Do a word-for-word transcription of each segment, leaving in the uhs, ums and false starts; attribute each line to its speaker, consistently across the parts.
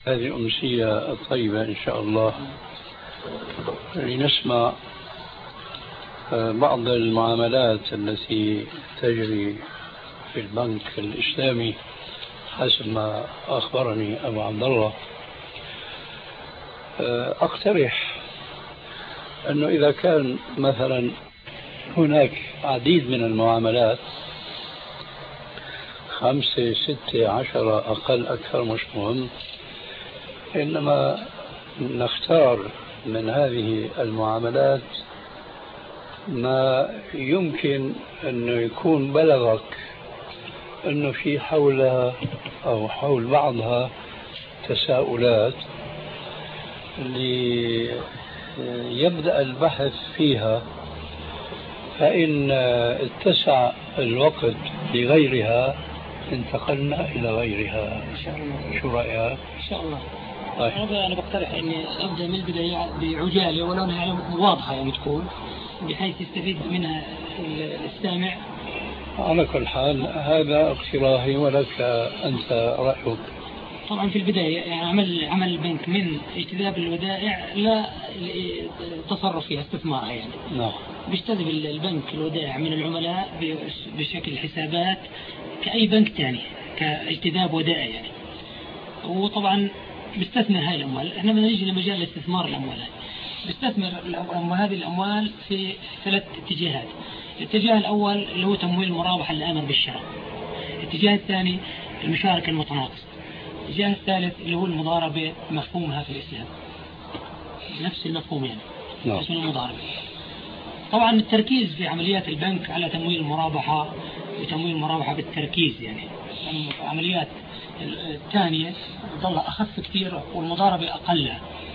Speaker 1: هذه الأمسية الطيبة إن شاء الله لنسمع بعض المعاملات التي تجري في البنك الإسلامي حسب ما أخبرني أبو عبد الله. أقترح أنه إذا كان مثلا هناك عديد من المعاملات خمسة ستة عشرة أقل أكثر مش مهم، إنما نختار من هذه المعاملات ما يمكن أنه يكون بلغك أنه في حولها أو حول بعضها تساؤلات ليبدأ البحث فيها، فإن اتسع الوقت لغيرها انتقلنا إلى غيرها.
Speaker 2: إن شاء الله.
Speaker 1: شو رأيك؟
Speaker 2: إن شاء الله.
Speaker 1: طيب.
Speaker 2: أنا بقترح إني أبدأ من البداية بعجالة ولو أنها واضحة يعني تكون بحيث يستفيد منها السامع.
Speaker 1: على كل حال هذا اقتراحي ولك أنت رأيك.
Speaker 2: طبعا في البداية يعني عمل عمل البنك من اجتذاب الودائع لا تصرف فيها استثمارها يعني.
Speaker 1: نعم.
Speaker 2: بيجتذب البنك الودائع من العملاء بشكل حسابات كأي بنك ثاني كاجتذاب ودائع يعني. وطبعا بيستثمر هاي الأموال. احنا بدنا نيجي لمجال الاستثمار الأموال. بيستثمر هذه الأموال في ثلاث اتجاهات. الاتجاه الأول اللي هو تمويل المرابحة الآمر بالشراء. الاتجاه الثاني المشاركة المتناقصة. الاتجاه الثالث اللي هو المضاربة مفهومها في الإسلام نفس المفهوم يعني.
Speaker 1: نعم.
Speaker 2: اسم المضاربة. طبعا التركيز في عمليات البنك على تمويل المرابحة وتمويل المرابحة بالتركيز يعني عمليات الثانية تظل أخف كثير والمضاربة أقل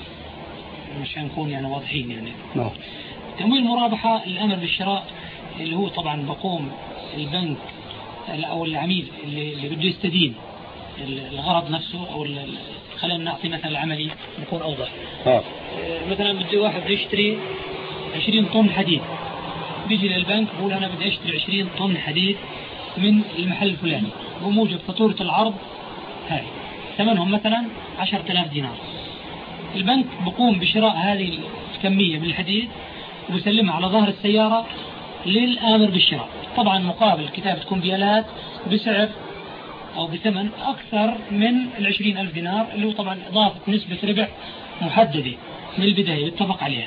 Speaker 2: مشان نكون يعني واضحين يعني.
Speaker 1: نعم.
Speaker 2: تمويل المرابحة الأمر بالشراء اللي هو طبعا بقوم البنك أو العميل اللي, اللي بده يستدين الغرض نفسه أو خلينا نعطي مثلا العملي نكون أوضح.
Speaker 1: آه.
Speaker 2: مثلا بده واحد بده يشتري عشرين طن حديد، بيجي للبنك بقول أنا بدي أشتري عشرين طن حديد من المحل الفلاني بموجب فاتورة العرض هاي ثمنهم مثلا عشرة آلاف دينار. البنك بقوم بشراء هذه الكمية من الحديد وبسلمها على ظهر السيارة للآمر بالشراء. طبعا مقابل كتابة كمبيالات بسعر أو بثمن أكثر من العشرين ألف دينار اللي هو طبعا إضافة نسبة ربح محددة من البداية يتفق عليها.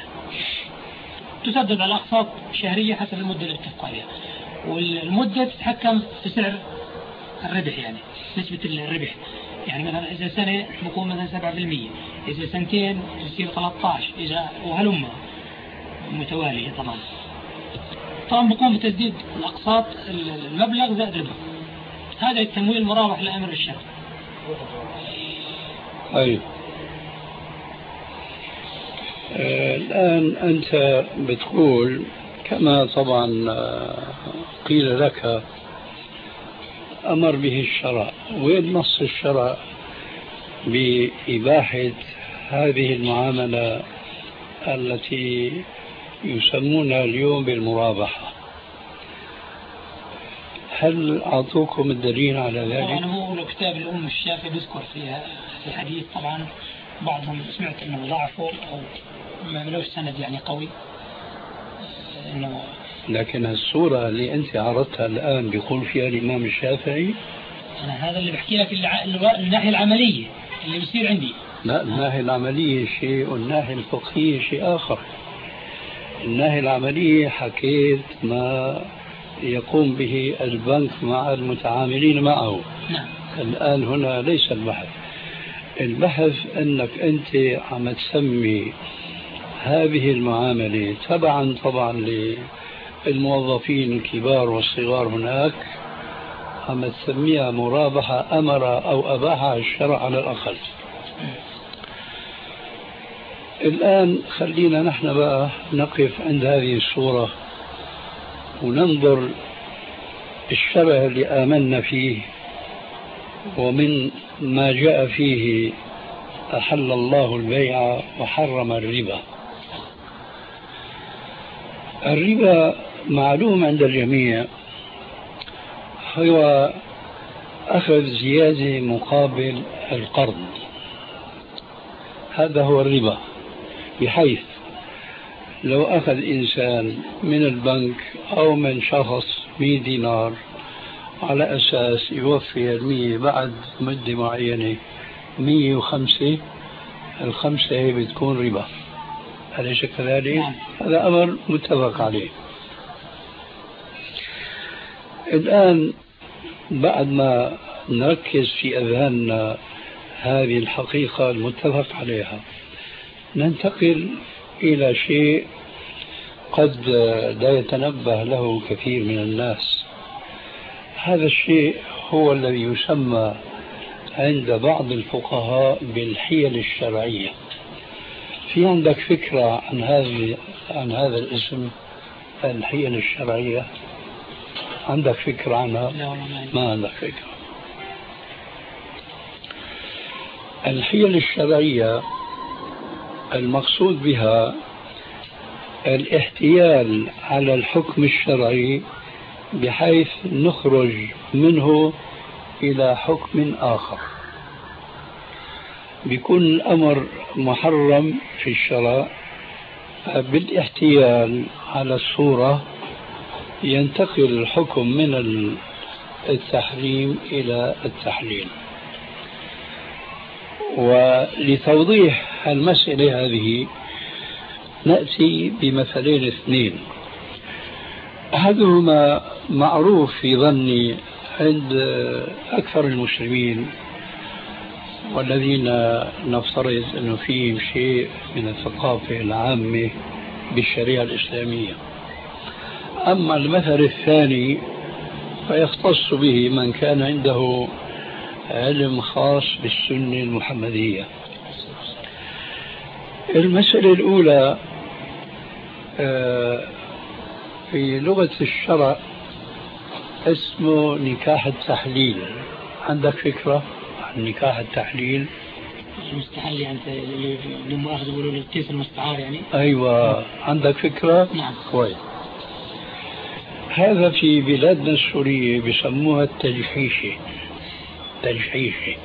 Speaker 2: تسدد على أقساط شهرية حسب المدة اللي اتفقوا عليها، والمدة تتحكم في سعر الربح يعني نسبة الربح. يعني مثلا إذا سنة بكون مثلا سبعة بالمية، إذا سنتين يصير ثلاثة عشر، إذا وهلم متوالية. طبعا طبعا بقوم بتسديد الأقساط المبلغ زائد ربح. هذا التمويل المرابح لأمر الشرع.
Speaker 1: أيوة. آه الآن أنت بتقول كما طبعا قيل لك أمر به الشرع. وين نص الشرع بإباحة هذه المعاملة التي يسمونها اليوم بالمرابحة؟ هل أعطوكم الدليل على ذلك؟
Speaker 2: طبعا هو لو كتاب الأم الشافعي بيذكر فيها في الحديث. طبعا بعضهم سمعت أنه ضعفه أو ما ملوش سند يعني قوي إنه.
Speaker 1: لكن الصورة اللي أنت عرضتها الآن بيقول فيها الإمام الشافعي.
Speaker 2: أنا هذا اللي بحكي لك الناحية العملية اللي بيصير عندي.
Speaker 1: لا الناحية العملية شيء والناحية الفقهية شيء آخر. الناحية العملية حكيت ما يقوم به البنك مع المتعاملين معه.
Speaker 2: نعم.
Speaker 1: الآن هنا ليس البحث. البحث أنك أنت عم تسمي هذه المعاملة تبعا طبعا للموظفين الكبار والصغار هناك عم تسميها مرابحة أمر أو أباحها الشرع على الأقل. الآن خلينا نحن بقى نقف عند هذه الصورة وننظر الشرع اللي آمنا فيه ومن ما جاء فيه أحل الله البيع وحرم الربا. الربا معلوم عند الجميع هو أخذ زيادة مقابل القرض. هذا هو الربا، بحيث لو أخذ إنسان من البنك أو من شخص مئة دينار على أساس يوفي المية بعد مدة معينة مئة وخمسة، الخمسة هي بتكون ربا، أليس كذلك؟
Speaker 2: نعم.
Speaker 1: هذا أمر متفق عليه. الآن بعد ما نركز في أذهاننا هذه الحقيقة المتفق عليها، ننتقل إلى شيء قد لا يتنبه له كثير من الناس. هذا الشيء هو الذي يسمى عند بعض الفقهاء بالحيل الشرعية. في عندك فكرة عن هذه عن هذا الاسم الحيل الشرعية؟ عندك فكرة عنها؟
Speaker 2: لا
Speaker 1: ما عندك فكرة. الحيل الشرعية المقصود بها الاحتيال على الحكم الشرعي بحيث نخرج منه إلى حكم آخر. بيكون الأمر محرم في الشرع، بالاحتيال على الصورة ينتقل الحكم من التحريم إلى التحليل. ولتوضيح المسألة هذه نأتي بمثلين اثنين، أحدهما معروف في ظني عند أكثر المسلمين والذين نفترض أنه فيهم شيء من الثقافة العامة بالشريعة الإسلامية. أما المثل الثاني فيختص به من كان عنده علم خاص بالسنة المحمدية. المسألة الأولى في لغة الشرع اسمه نكاح التحليل. عندك فكرة عن نكاح التحليل؟
Speaker 2: المستحل يعني اللي مؤاخذ يقولوا الكيس المستعار يعني.
Speaker 1: أيوة، عندك فكرة؟
Speaker 2: نعم.
Speaker 1: كويس. هذا في بلادنا السورية بيسموها التجحيشة. تجحيشة.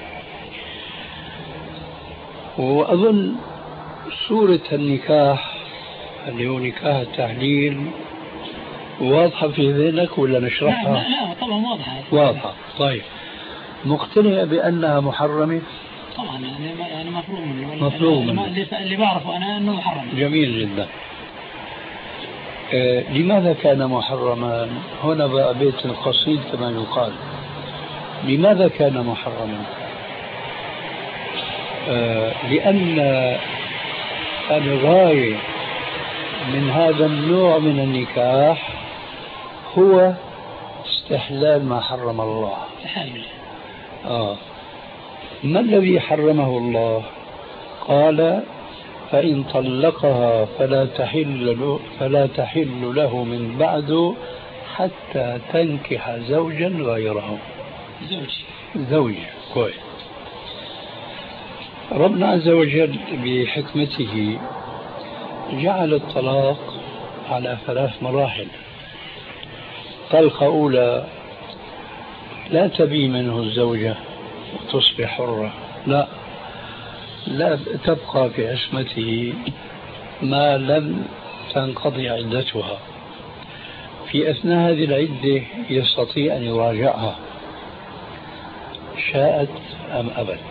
Speaker 1: وأظن صورة النكاح اللي هو نكاح التحليل واضحة في ذهنك ولا نشرحها؟
Speaker 2: لا, لا, لا طبعا واضحة.
Speaker 1: واضحة. طيب، مقتنع بأنها محرمة؟
Speaker 2: طبعا يعني يعني مفروض منه.
Speaker 1: مفروض منه.
Speaker 2: اللي, اللي بعرفه أنا أنه محرم.
Speaker 1: جميل جدا. آه لماذا كان محرما؟ هنا بقى بيت القصيد كما يقال. لماذا كان محرما؟ آه لأن الغاية من هذا النوع من النكاح هو استحلال ما حرم الله.
Speaker 2: تحلل.
Speaker 1: آه. ما الذي حرمه الله؟ قال: فإن طلقها فلا تحل له فلا تحل له من بعد حتى تنكح زوجا غيره.
Speaker 2: زوج.
Speaker 1: زوج. كويس. ربنا عز وجل بحكمته جعل الطلاق على ثلاث مراحل. طلقة أولى لا تبي منه الزوجة وتصبح حرة، لا لا تبقى في عصمته ما لم تنقضي عدتها. في أثناء هذه العدة يستطيع أن يراجعها شاءت أم أبت.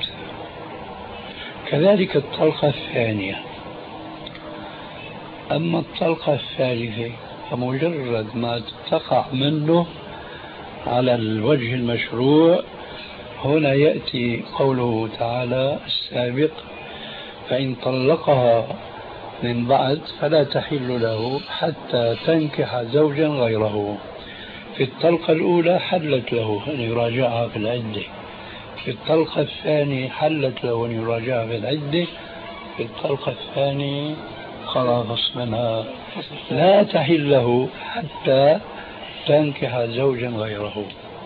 Speaker 1: كذلك الطلقة الثانية. أما الطلقة الثالثة فمجرد ما تقع منه على الوجه المشروع، هنا يأتي قوله تعالى السابق: فإن طلقها من بعد فلا تحل له حتى تنكح زوجا غيره. في الطلقة الأولى حلت له أن يراجعها في العدة، في الطلقة الثانية حلت له أن يراجعها في العدة، في الطلقة الثانية خلاص منها لا تحل له حتى تنكح زوجا غيره.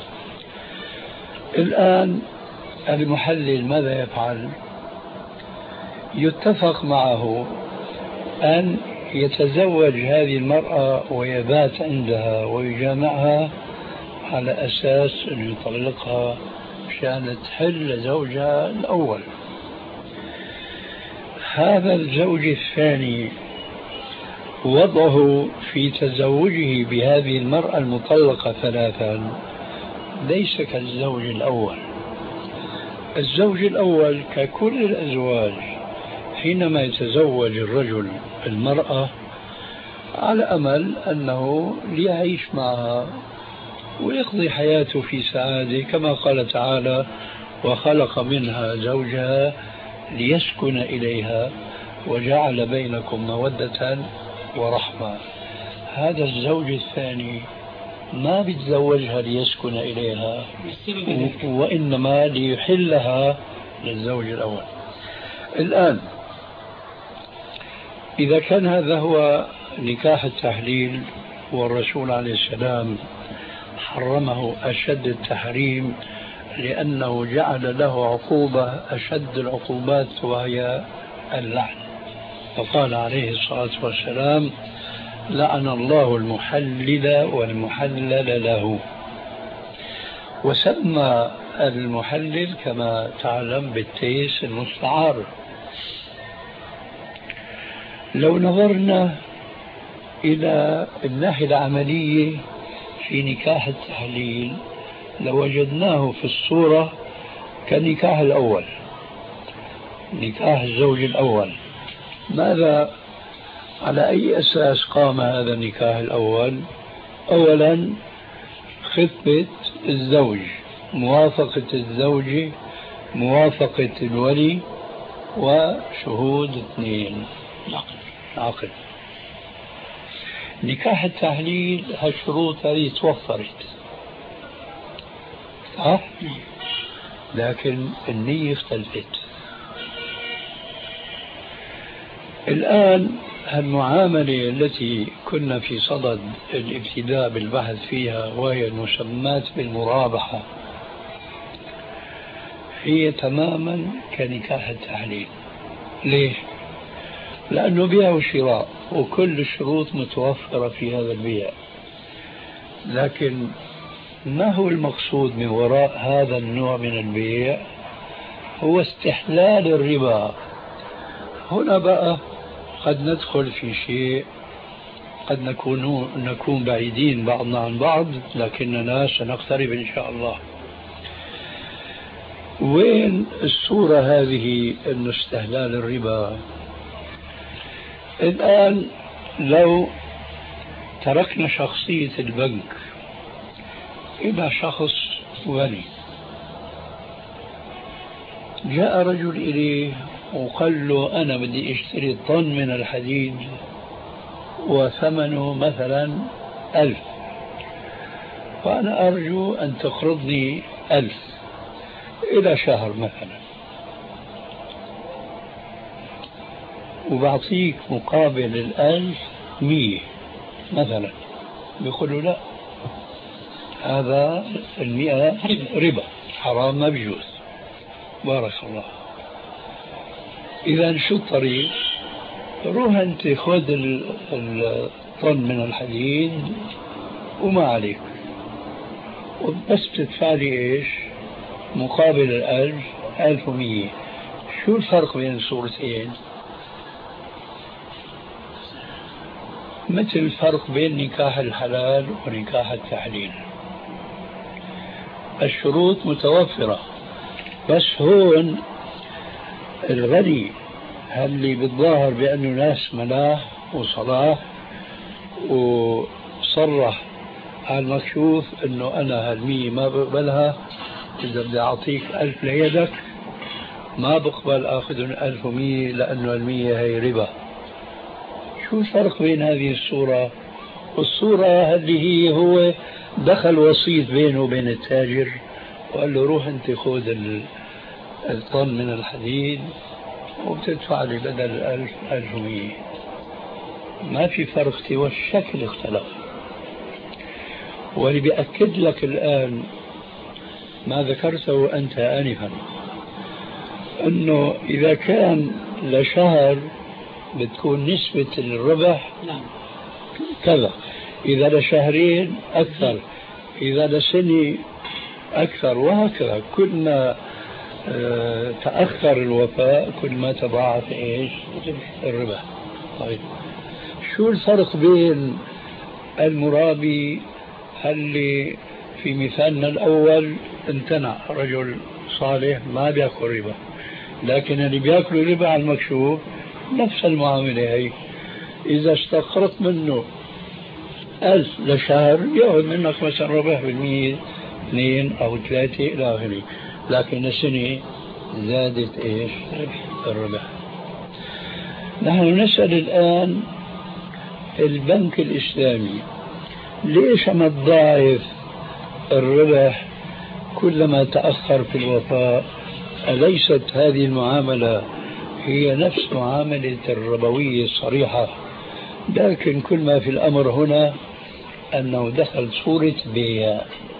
Speaker 1: الآن المحلل ماذا يفعل؟ يتفق معه أن يتزوج هذه المرأة ويبات عندها ويجامعها على أساس أن يطلقها مشان تحل زوجها الأول. هذا الزوج الثاني وضعه في تزوجه بهذه المرأة المطلقة ثلاثا ليس كالزوج الأول. الزوج الأول ككل الأزواج حينما يتزوج الرجل المرأة على أمل أنه ليعيش معها ويقضي حياته في سعادة، كما قال تعالى: وخلق منها زوجها ليسكن إليها وجعل بينكم مودة ورحمة. هذا الزوج الثاني ما بيتزوجها ليسكن إليها، وإنما ليحلها للزوج الأول. الآن إذا كان هذا هو نكاح التحليل والرسول عليه السلام حرمه أشد التحريم لأنه جعل له عقوبة أشد العقوبات وهي اللعن، فقال عليه الصلاة والسلام: لعن الله المحلل والمحلل له. وسمى المحلل كما تعلم بالتيس المستعار. لو نظرنا إلى الناحية العملية في نكاح التحليل لوجدناه في الصورة كنكاح الأول، نكاح الزوج الأول. ماذا على أي أساس قام هذا النكاح الأول؟ أولا خطبة الزوج، موافقة الزوجة، موافقة الولي، وشهود اثنين، عقد. نكاح التحليل هالشروط هذه توفرت، ها؟ لكن النية اختلفت. الآن المعاملة التي كنا في صدد الابتداء بالبحث فيها وهي المسمات بالمرابحة هي تماما كنكاح التحليل. ليش؟ لأنه بيع وشراء وكل الشروط متوفرة في هذا البيع، لكن ما هو المقصود من وراء هذا النوع من البيع؟ هو استحلال الربا. هنا بقى قد ندخل في شيء قد نكون نكون بعيدين بعضنا عن بعض، لكننا سنقترب إن شاء الله. وين الصورة هذه أن استحلال الربا؟ الآن لو تركنا شخصية البنك إلى شخص غني، جاء رجل إليه وقال له: أنا بدي أشتري طن من الحديد وثمنه مثلا ألف، فأنا أرجو أن تقرضني ألف إلى شهر مثلا، وبعطيك مقابل الألف مية مثلا. بيقولوا: لا، هذا المئة ربا، حرام، ما بيجوز. بارك الله. إذا شو الطريق؟ روح أنت خذ الطن من الحديد وما عليك، وبس بتدفع لي إيش؟ مقابل الألف ألف ومية. شو الفرق بين الصورتين؟ مثل الفرق بين نكاح الحلال ونكاح التحليل. الشروط متوفرة، بس هون الغني اللي بالظاهر بأنه ناس ملاح وصلاح وصرح على المكشوف أنه أنا هالمية ما بقبلها، إذا بدي أعطيك ألف ليدك ما بقبل أخذ ألف ومية لأنه المية هي ربا. شو الفرق بين هذه الصورة والصورة اللي هي هو دخل وسيط بينه وبين التاجر وقال له: روح أنت خذ الطن من الحديد وبتدفع لي بدل ألف ألف ومية. ما في فرق سوى الشكل اختلف. واللي بيأكد لك الآن ما ذكرته أنت آنفا، أنه إذا كان لشهر بتكون نسبة الربح كذا، إذا لشهرين أكثر، إذا لسنة أكثر، وهكذا. كل ما آه تأخر الوفاء كل ما تضاعف إيش الربح. طيب شو الفرق بين المرابي اللي في مثالنا الأول امتنع، رجل صالح ما بيأكل ربا، لكن اللي بيأكل ربا على المكشوف نفس المعاملة هي، إذا استقرت منه ألف لشهر يأخذ منك مثلا ربح بالمية اثنين أو ثلاثة إلى آخره، لكن السنة زادت إيش الربح. نحن نسأل الآن البنك الإسلامي ليش ما تضاعف الربح كلما تأخر في الوفاء؟ أليست هذه المعاملة هي نفس معاملة الربوية الصريحة؟ لكن كل ما في الأمر هنا أنه دخل صورة بيع.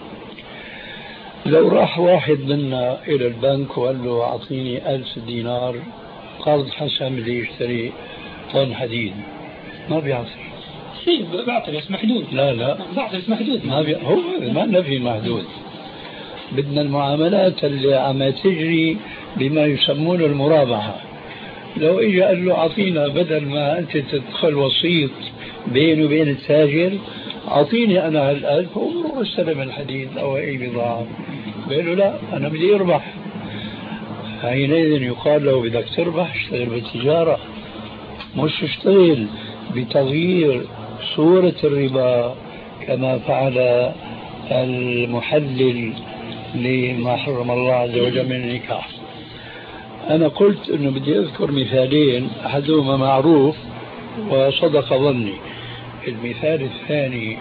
Speaker 1: لو راح واحد منا إلى البنك وقال له أعطيني ألف دينار قرض حسن بدي يشتري طن حديد، ما بيعطي.
Speaker 2: في بعطي بس محدود.
Speaker 1: لا لا
Speaker 2: بعطي بس محدود.
Speaker 1: ما بي... هو ما نفي محدود. بدنا المعاملات اللي عم تجري بما يسمون المرابحة. لو اجى قال له أعطينا بدل ما أنت تدخل وسيط بيني وبين التاجر أعطيني أنا هالألف واستلم الحديد أو أي بضاعة، بيقول له لا أنا بدي أربح. حينئذ يقال له بدك تربح اشتغل بالتجارة، مش اشتغل بتغيير صورة الربا كما فعل المحلل لما حرم الله عز وجل من النكاح. أنا قلت أنه بدي أذكر مثالين، أحدهما معروف وصدق ظني، المثال الثاني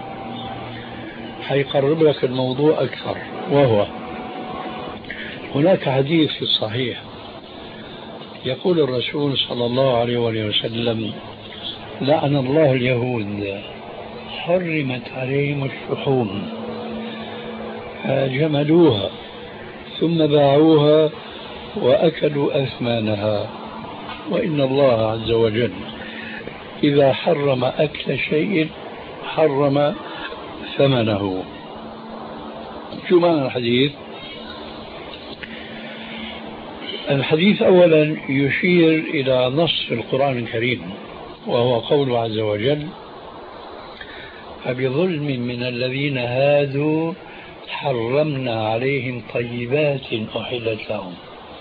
Speaker 1: حيقرب لك الموضوع أكثر، وهو هناك حديث في الصحيح يقول الرسول صلى الله عليه وسلم لعن الله اليهود حرمت عليهم الشحوم جملوها ثم باعوها وأكلوا أثمانها، وإن الله عز وجل إذا حرم أكل شيء حرم ثمنه. شو معنى الحديث؟ الحديث أولا يشير إلى نص في القرآن الكريم وهو قوله عز وجل فبظلم من الذين هادوا حرمنا عليهم طيبات أحلت لهم.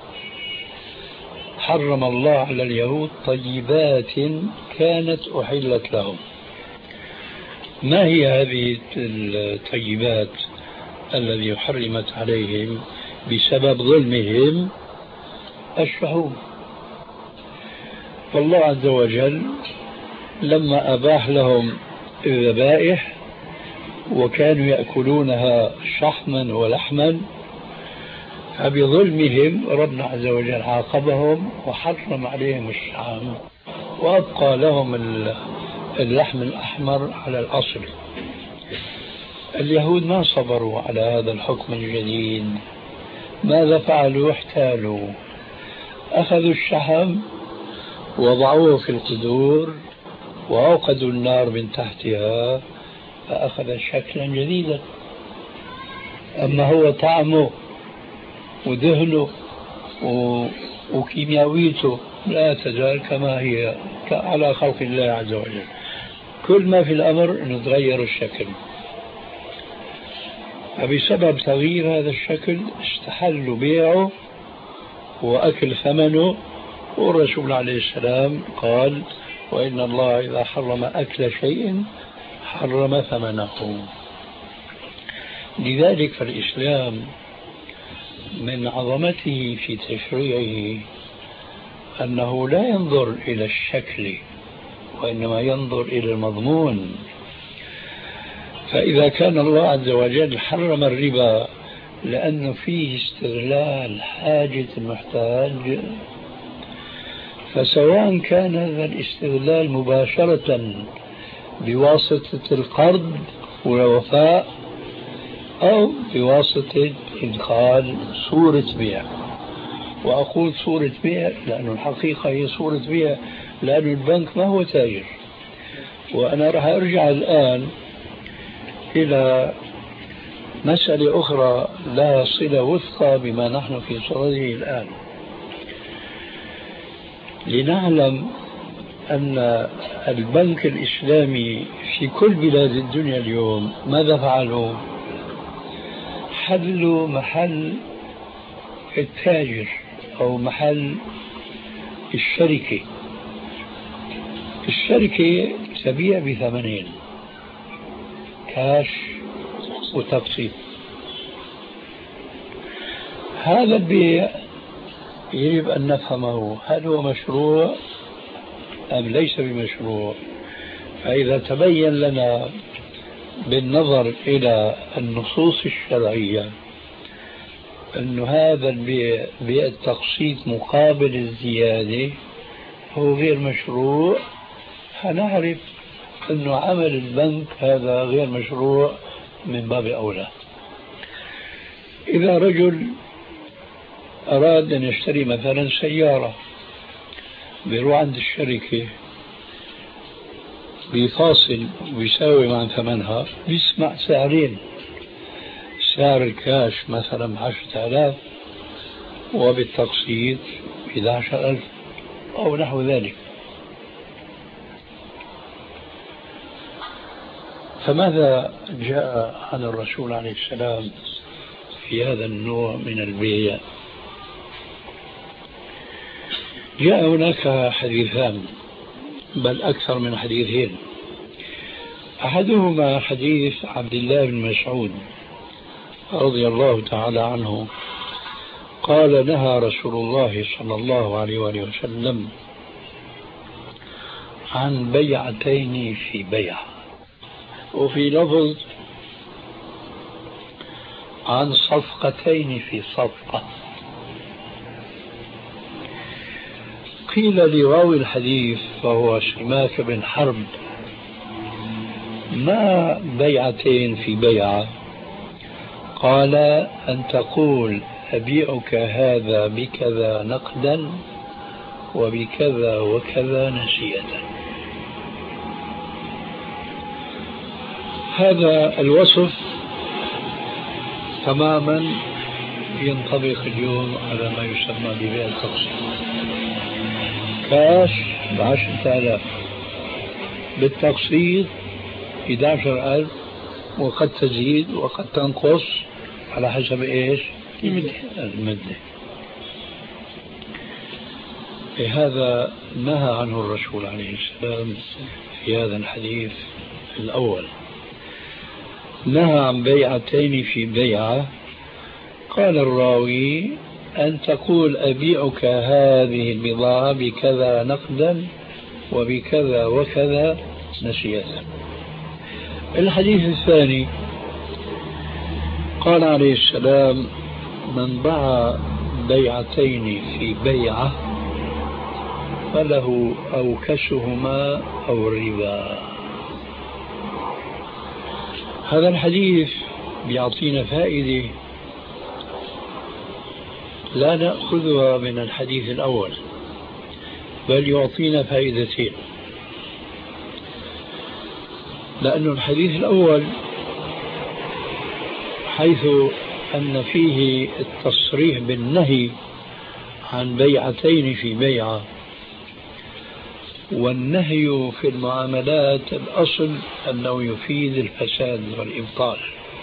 Speaker 1: حرم الله على اليهود طيبات كانت أحلت لهم. ما هي هذه الطيبات الذي حرمت عليهم بسبب ظلمهم؟ الشحوم. فالله عز وجل لما أباح لهم الذبائح وكانوا يأكلونها شحما ولحما، فبظلمهم ربنا عز وجل عاقبهم وحرم عليهم الشحم وأبقى لهم اللحم الأحمر على الأصل. اليهود ما صبروا على هذا الحكم الجديد، ماذا فعلوا؟ احتالوا، أخذوا الشحم وضعوه في القدور وأوقدوا النار من تحتها فأخذ شكلا جديدا، أما هو طعمه ودهنه وكيمياويته لا تزال كما هي على خلق الله عز وجل. كل ما في الأمر أنه تغير الشكل، فبسبب تغيير هذا الشكل استحلوا بيعه وأكل ثمنه. والرسول عليه السلام قال وإن الله إذا حرم أكل شيء حرم ثمنه. لذلك فالإسلام من عظمته في تشريعه أنه لا ينظر إلى الشكل وإنما ينظر إلى المضمون. فإذا كان الله عز وجل حرم الربا لأنه فيه استغلال حاجة المحتاج، فسواء كان هذا الاستغلال مباشرة بواسطة القرض والوفاء أو بواسطة إدخال صورة بيع. وأقول صورة بيع لأن الحقيقة هي صورة بيع، لأن البنك ما هو تاجر. وأنا راح أرجع الآن إلى مسألة أخرى لها صلة وثقى بما نحن في صدده الآن. لنعلم أن البنك الإسلامي في كل بلاد الدنيا اليوم ماذا فعلوا؟ حلوا محل التاجر أو محل الشركة. الشركة تبيع بثمنين، كاش وتقسيط. هذا البيع يجب أن نفهمه، هل هو مشروع أم ليس بمشروع؟ فإذا تبين لنا بالنظر إلى النصوص الشرعية أن هذا البيع بيع التقسيط مقابل الزيادة هو غير مشروع، هنعرف أن عمل البنك هذا غير مشروع من باب أولى. إذا رجل أراد أن يشتري مثلا سيارة، بيروح عند الشركة بيفاصل ويساوي مع ثمنها، بيسمع سعرين، سعر الكاش مثلا عشرة آلاف وبالتقسيط إحدى عشر ألف أو نحو ذلك. فماذا جاء عن الرسول عليه السلام في هذا النوع من البيع؟ جاء هناك حديثان، بل أكثر من حديثين. أحدهما حديث عبد الله بن مسعود رضي الله تعالى عنه قال: نهى رسول الله صلى الله عليه وآله وسلم عن بيعتين في بيع، وفي لفظ عن صفقتين في صفقة. قيل لراوي الحديث فهو سماك بن حرب: ما بيعتين في بيعة؟ قال: أن تقول أبيعك هذا بكذا نقدا وبكذا وكذا نسيئة. هذا الوصف تماما ينطبق اليوم على ما يسمى ببيع التقسيط. كاش بعشرة آلاف، بالتقسيط إحدى عشر ألف، وقد تزيد وقد تنقص على حسب إيش؟ المدة. هذا نهى عنه الرسول عليه السلام في هذا الحديث الأول. نهى عن بيعتين في بيعة. قال الراوي: أن تقول أبيعك هذه البضاعة بكذا نقدا وبكذا وكذا نسيئة. الحديث الثاني قال عليه السلام: من باع بيعتين في بيعة فله أوكسهما أو الربا. هذا الحديث بيعطينا فائدة لا نأخذها من الحديث الأول، بل يعطينا فائدتين. لأن الحديث الأول حيث أن فيه التصريح بالنهي عن بيعتين في بيعة، والنهي في المعاملات الأصل أنه يفيد الفساد والإبطال.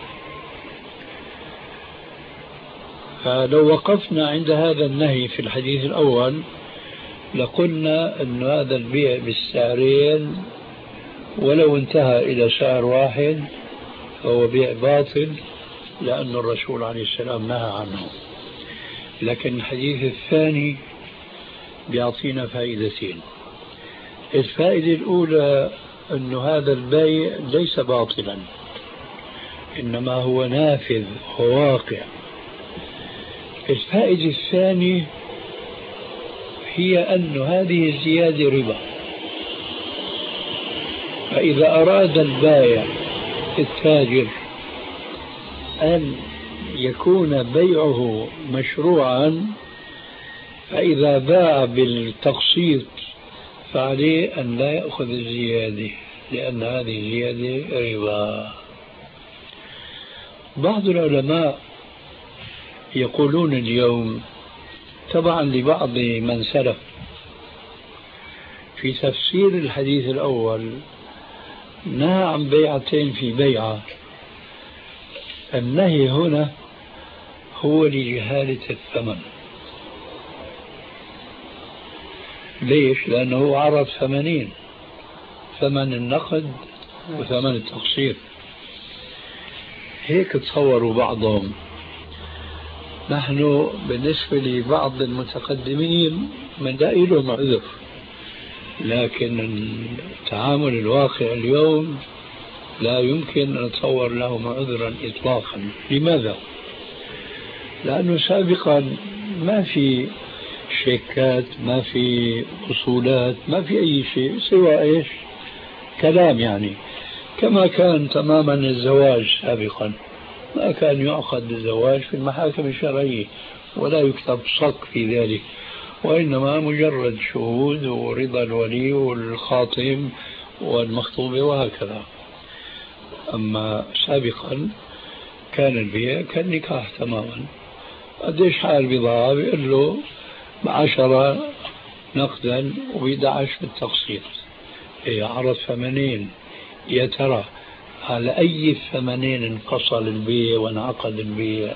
Speaker 1: فلو وقفنا عند هذا النهي في الحديث الأول لقلنا أن هذا البيع بالسعرين ولو انتهى إلى سعر واحد فهو بيع باطل، لأن الرسول عليه السلام نهى عنه. لكن الحديث الثاني بيعطينا فائدتين. الفائدة الأولى أن هذا البيع ليس باطلا، إنما هو نافذ وواقع. الفائدة الثانية هي أن هذه الزيادة ربا، فإذا أراد البائع التاجر أن يكون بيعه مشروعا، فإذا باع بالتقسيط فعليه أن لا يأخذ الزيادة، لأن هذه الزيادة ربا. بعض العلماء يقولون اليوم تبعا لبعض من سلف في تفسير الحديث الأول نهى عن بيعتين في بيعة. النهي هنا هو لجهالة الثمن. ليش؟ لأنه عرض ثمنين، ثمن النقد وثمن التقسيط. هيك تصوروا بعضهم. نحن بالنسبة لبعض المتقدمين بنلاقي لهم عذر، لكن التعامل الواقع اليوم لا يمكن أن نتصور لهم عذرا إطلاقا. لماذا؟ لأنه سابقا ما في شيكات، ما في أصولات، ما في أي شيء سوى إيش؟ كلام. يعني كما كان تماما الزواج سابقا، ما كان يعقد الزواج في المحاكم الشرعية ولا يكتب صك في ذلك، وإنما مجرد شهود ورضا الولي والخاطب والمخطوبة وهكذا. أما سابقا كان البيع كالنكاح تماما. قديش حال بضاعة بيقول له بعشرة نقدا وبيدعش بالتقسيط. إيه عرض ثمنين، يا ترى على أي ثمنين انفصل البيع وانعقد البيع؟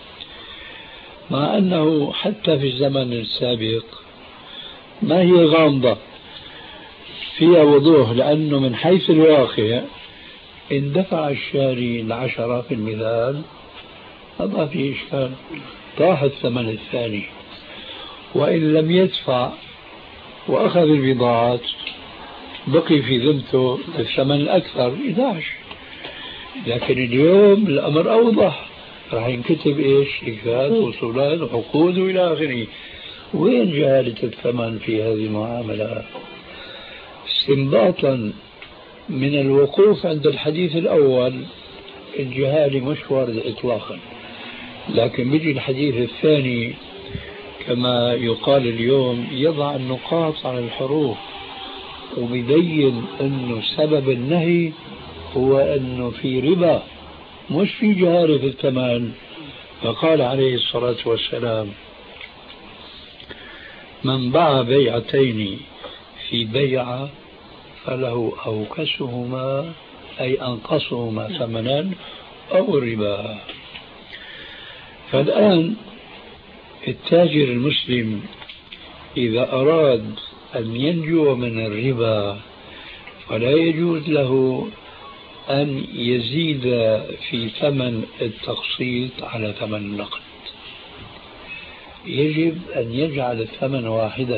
Speaker 1: مع أنه حتى في الزمن السابق ما هي غامضة، فيها وضوح، لأنه من حيث الواقع إن دفع الشاري العشرة في المثال ما في إشكال، طاح الثمن الثاني. وإن لم يدفع وأخذ البضاعات بقي في ذمته الثمن الأكثر إحدى عشر. لكن اليوم الأمر أوضح، راح ينكتب إيش؟ شيكات وصولات وعقود وإلى آخره. وين جهالة الثمن في هذه المعاملة؟ استنباطا من الوقوف عند الحديث الأول الجهالة مش واردة إطلاقا، لكن بيجي الحديث الثاني كما يقال اليوم يضع النقاط على الحروف وبيبين أنه سبب النهي هو أنه في ربا مش في جهالة في الثمن. فقال عليه الصلاة والسلام: من باع بيعتين في بيعة فله أوكسهما أي أنقصهما ثمنا أو ربا. فالآن التاجر المسلم إذا أراد أن ينجو من الربا فلا يجوز له أن يزيد في ثمن التقسيط على ثمن النقد، يجب أن يجعل الثمن واحدا،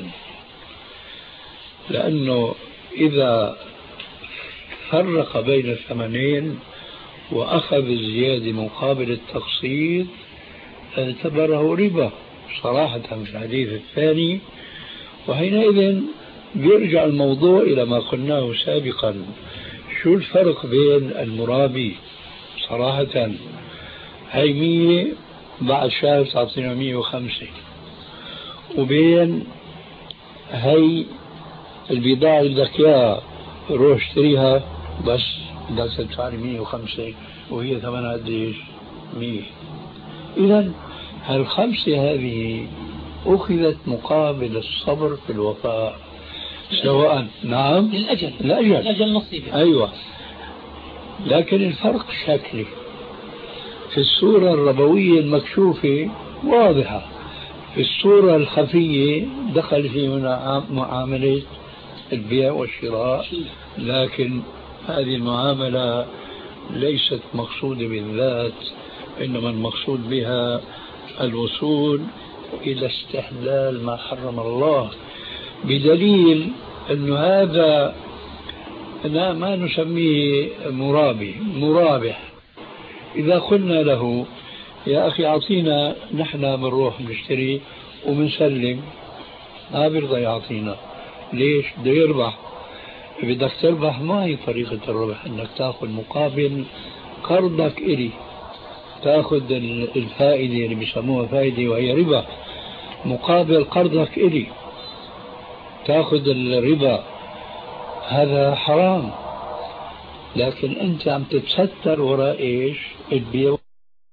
Speaker 1: لأنه إذا فرق بين الثمنين وأخذ الزيادة مقابل التقسيط اعتبره ربا صراحة في الحديث الثاني. وحينئذ بيرجع الموضوع إلى ما قلناه سابقا: شو الفرق بين المرابي صراحة هي مية بعد شهر تعطينا مية وخمسة، وبين هي البضاعة اللي بدك إياها روح اشتريها بس بدك تدفع لي مية وخمسة وهي ثمنها قديش؟ مية. إذا هالخمسة هذه أخذت مقابل الصبر في الوفاء، سواء نعم
Speaker 2: الأجل
Speaker 1: الأجل
Speaker 2: الأجل نصيبه.
Speaker 1: أيوة، لكن الفرق شكلي. في الصورة الربوية المكشوفة واضحة، في الصورة الخفية دخل في معاملة البيع والشراء، لكن هذه المعاملة ليست مقصودة بالذات، إنما المقصود بها الوصول إلى استحلال ما حرم الله، بدليل أن هذا لا ما نسميه مرابي مرابح. إذا قلنا له يا أخي أعطينا، نحن بنروح نشتري وبنسلم، ما بيرضى يعطينا. ليش؟ بده يربح. بدك تربح ما هي طريقة الربح؟ أنك تأخذ مقابل قرضك إلي، تأخذ الفائدة اللي بيسموها فائدة وهي ربا، مقابل قرضك إلي تأخذ الربا. هذا حرام، لكن أنت عم تتستر وراء إيش؟ البيع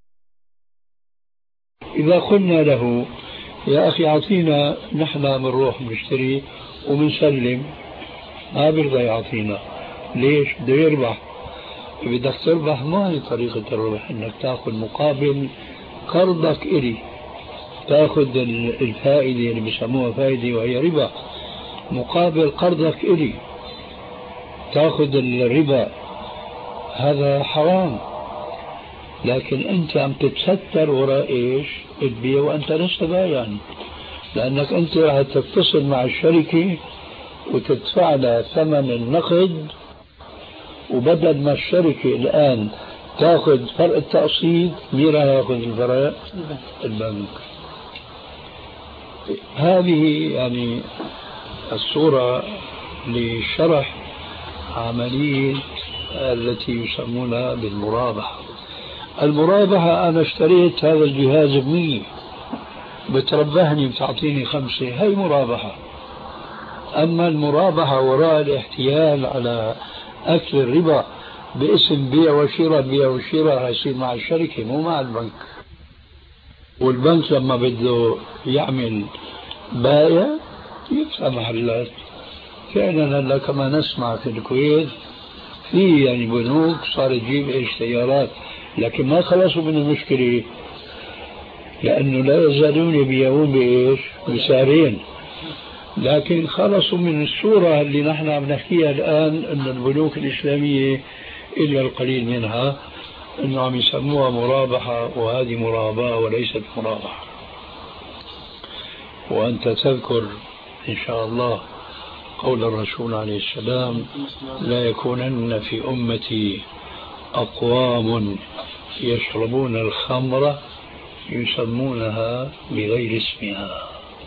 Speaker 1: إذا قلنا له يا أخي أعطينا، نحن بنروح بنشتري وبنسلم، ما بيرضى يعطينا. ليش؟ بده يربح. بدك تربح ما هي طريقة الربح، انك تاخذ مقابل قرضك إلي، تاخذ الفائدة اللي بسموها فائدة وهي ربا، مقابل قرضك إلي تاخذ الربا، هذا حرام. لكن انت عم تتستر وراء ايش؟ البيع وانت لست بايعا، لانك انت راح تتصل مع الشركة وتدفع لها ثمن النقد، وبدل ما الشركة الآن تأخذ فرق التقسيط، مين راح يأخذ الفرق؟ البنك. هذه يعني الصورة لشرح عملية التي يسمونها بالمرابحة. المرابحة أنا اشتريت هذا الجهاز بمية، بتربحني بتعطيني خمسة، هي مرابحة. أما المرابحة وراء الاحتيال على أكل الربا باسم بيع وشراء، بيع وشراء هيصير مع الشركة مو مع البنك. والبنك لما بده يعمل بائع يفتح محلات. فعلا هلا كما نسمع في الكويت في يعني بنوك صار تجيب ايش سيارات، لكن ما خلصوا من المشكلة، لأنه لا يزالون يبيعون بإيش؟ بسعرين. لكن خلصوا من الصورة اللي نحن عم نحكيها الآن، أن البنوك الإسلامية إلا القليل منها أنه عم يسموها مرابحة، وهذه مرابحة وليست مرابحة. وأنت تذكر إن شاء الله قول الرسول عليه السلام: لا يكونن في أمتي أقوام يشربون الخمر يسمونها بغير اسمها.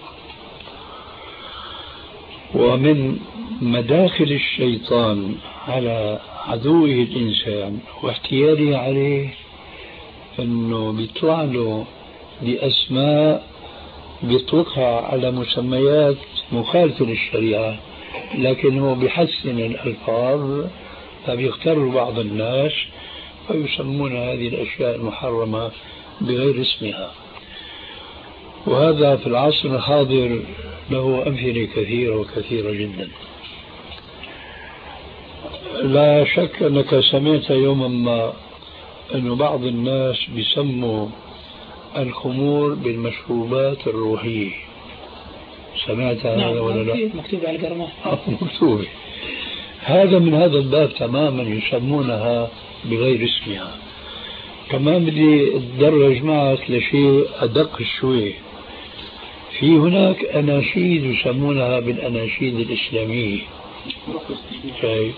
Speaker 1: ومن مداخل الشيطان على عدوه الإنسان واحتياله عليه أنه بيطلع له بأسماء بيطلقها على مسميات مخالفة للشريعة، لكن هو بيحسن الألفاظ، فبيغتر بعض الناس ويسمون هذه الأشياء المحرمة بغير اسمها. وهذا في العصر الحاضر له أمثلة كثيرة وكثيرة جدا. لا شك أنك سمعت يوما ما أن بعض الناس بيسموا الخمور بالمشروبات الروحية. سمعت هذا؟ نعم ولا لا؟
Speaker 2: مكتوب على القرمة.
Speaker 1: مكتوب. هذا من هذا الباب تماما، يسمونها بغير اسمها. كمان بدي أتدرج معك لشيء أدق شوي. في هناك أناشيد يسمونها بالأناشيد الإسلامية. طيب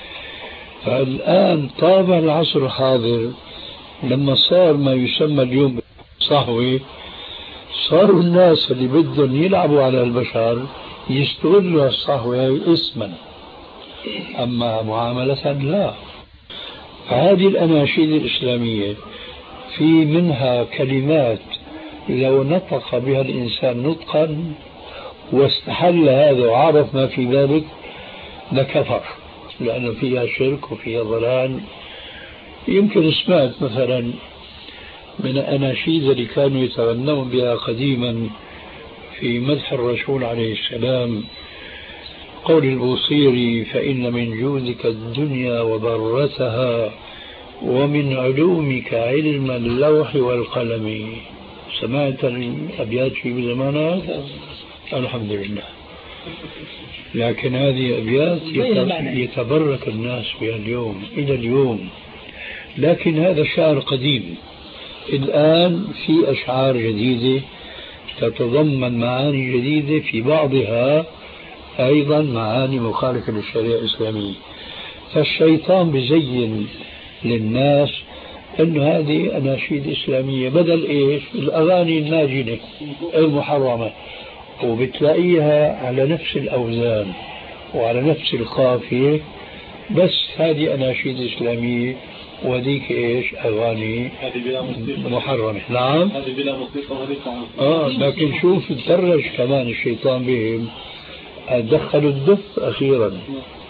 Speaker 1: فالآن طابع العصر الحاضر لما صار ما يسمى اليوم صحوة، صاروا الناس اللي بدهم يلعبوا على البشر يستغلوا الصحوة اسما، أما معاملة لا. هذه الأناشيد الإسلامية في منها كلمات لو نطق بها الإنسان نطقا واستحل هذا وعرف ما في ذلك لكفر، لأنه فيها شرك وفيها ضلال. يمكن سمعت مثلا من الأناشيد اللي كانوا يتغنون بها قديما في مدح الرسول عليه السلام قول البوصيري: فإن من جودك الدنيا وضرتها ومن علومك علم اللوح والقلم. سمعت الأبيات في زمانها؟ الحمد لله. لكن هذه أبيات يتبرك الناس بها اليوم إلى اليوم، لكن هذا شعر قديم. الآن في أشعار جديدة تتضمن معاني جديدة، في بعضها أيضا معاني مخالفة للشريعة الإسلامية. فالشيطان بزين للناس أن هذه أناشيد إسلامية بدل إيش؟ الأغاني الناجنة المحرمة، وبتلاقيها على نفس الأوزان وعلى نفس القافية، بس هذه أناشيد إسلامية وهذيك إيش؟ أغاني محرمة. نعم هذه بلا موسيقى وهذيك آه لكن شوف تدرج كمان الشيطان بهم، دخلوا الدف أخيرا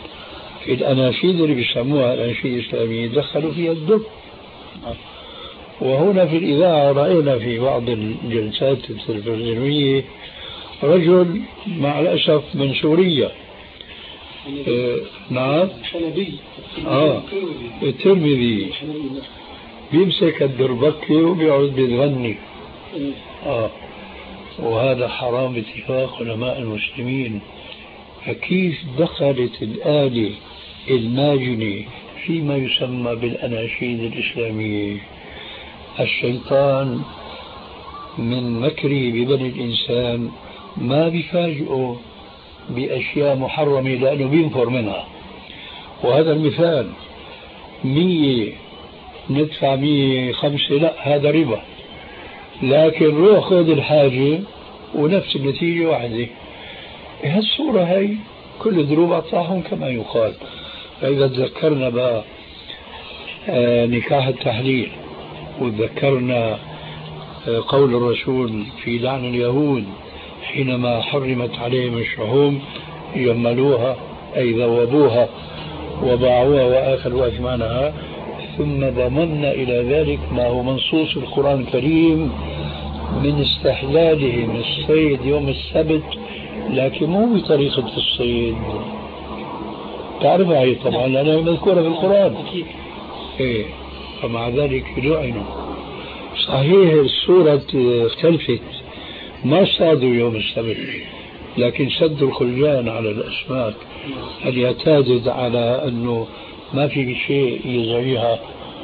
Speaker 1: في الأناشيد اللي بيسموها الأناشيد الإسلامية، دخلوا فيها الدف. وهنا في الإذاعة رأينا في بعض الجلسات التلفزيونية رجل مع الأسف من سوريا. آه نعم آه الترمذي بيمسك الدربكة وبيقعد بيغني. آه وهذا حرام باتفاق علماء المسلمين. فكيف دخلت الآلة الماجنة فيما يسمى بالأناشيد الإسلامية؟ الشيطان من مكره ببني الإنسان ما بيفاجئه بأشياء محرمة لأنه بينفر منها. وهذا المثال مية ندفع مية خمسة، لا هذا ربا، لكن روح خذ الحاجة ونفس النتيجة واحدة. هالصورة هاي كل دروب أطاحهم كما يقال. فإذا تذكرنا بقى آه نكاح التحليل، وتذكرنا آه قول الرسول في لعن اليهود حينما حرمت عليهم الشحوم جملوها أي ذوبوها وباعوها وآكلوا أثمانها، ثم ضممنا إلى ذلك ما هو منصوص القرآن الكريم من استحلالهم الصيد يوم السبت، لكن مو بطريقة الصيد تعرفها هي طبعا لأنها مذكورة في القرآن. إيه فمع ذلك لعنوا. صحيح السورة اختلفت، ما صادوا يوم السبت لكن سدوا الخلجان على الأسماك. هل يعتاد على أنه ما في شيء يزعيها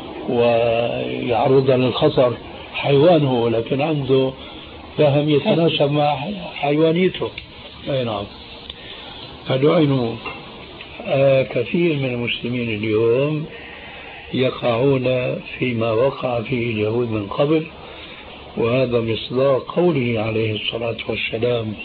Speaker 1: ويعرضها للخطر، حيوان هو لكن عنده فهم يتناسب مع حيوانيته. أي نعم. فلعنوا. آه كثير من المسلمين اليوم يقعون فيما وقع فيه اليهود من قبل، وهذا مصداق قوله عليه الصلاة والسلام: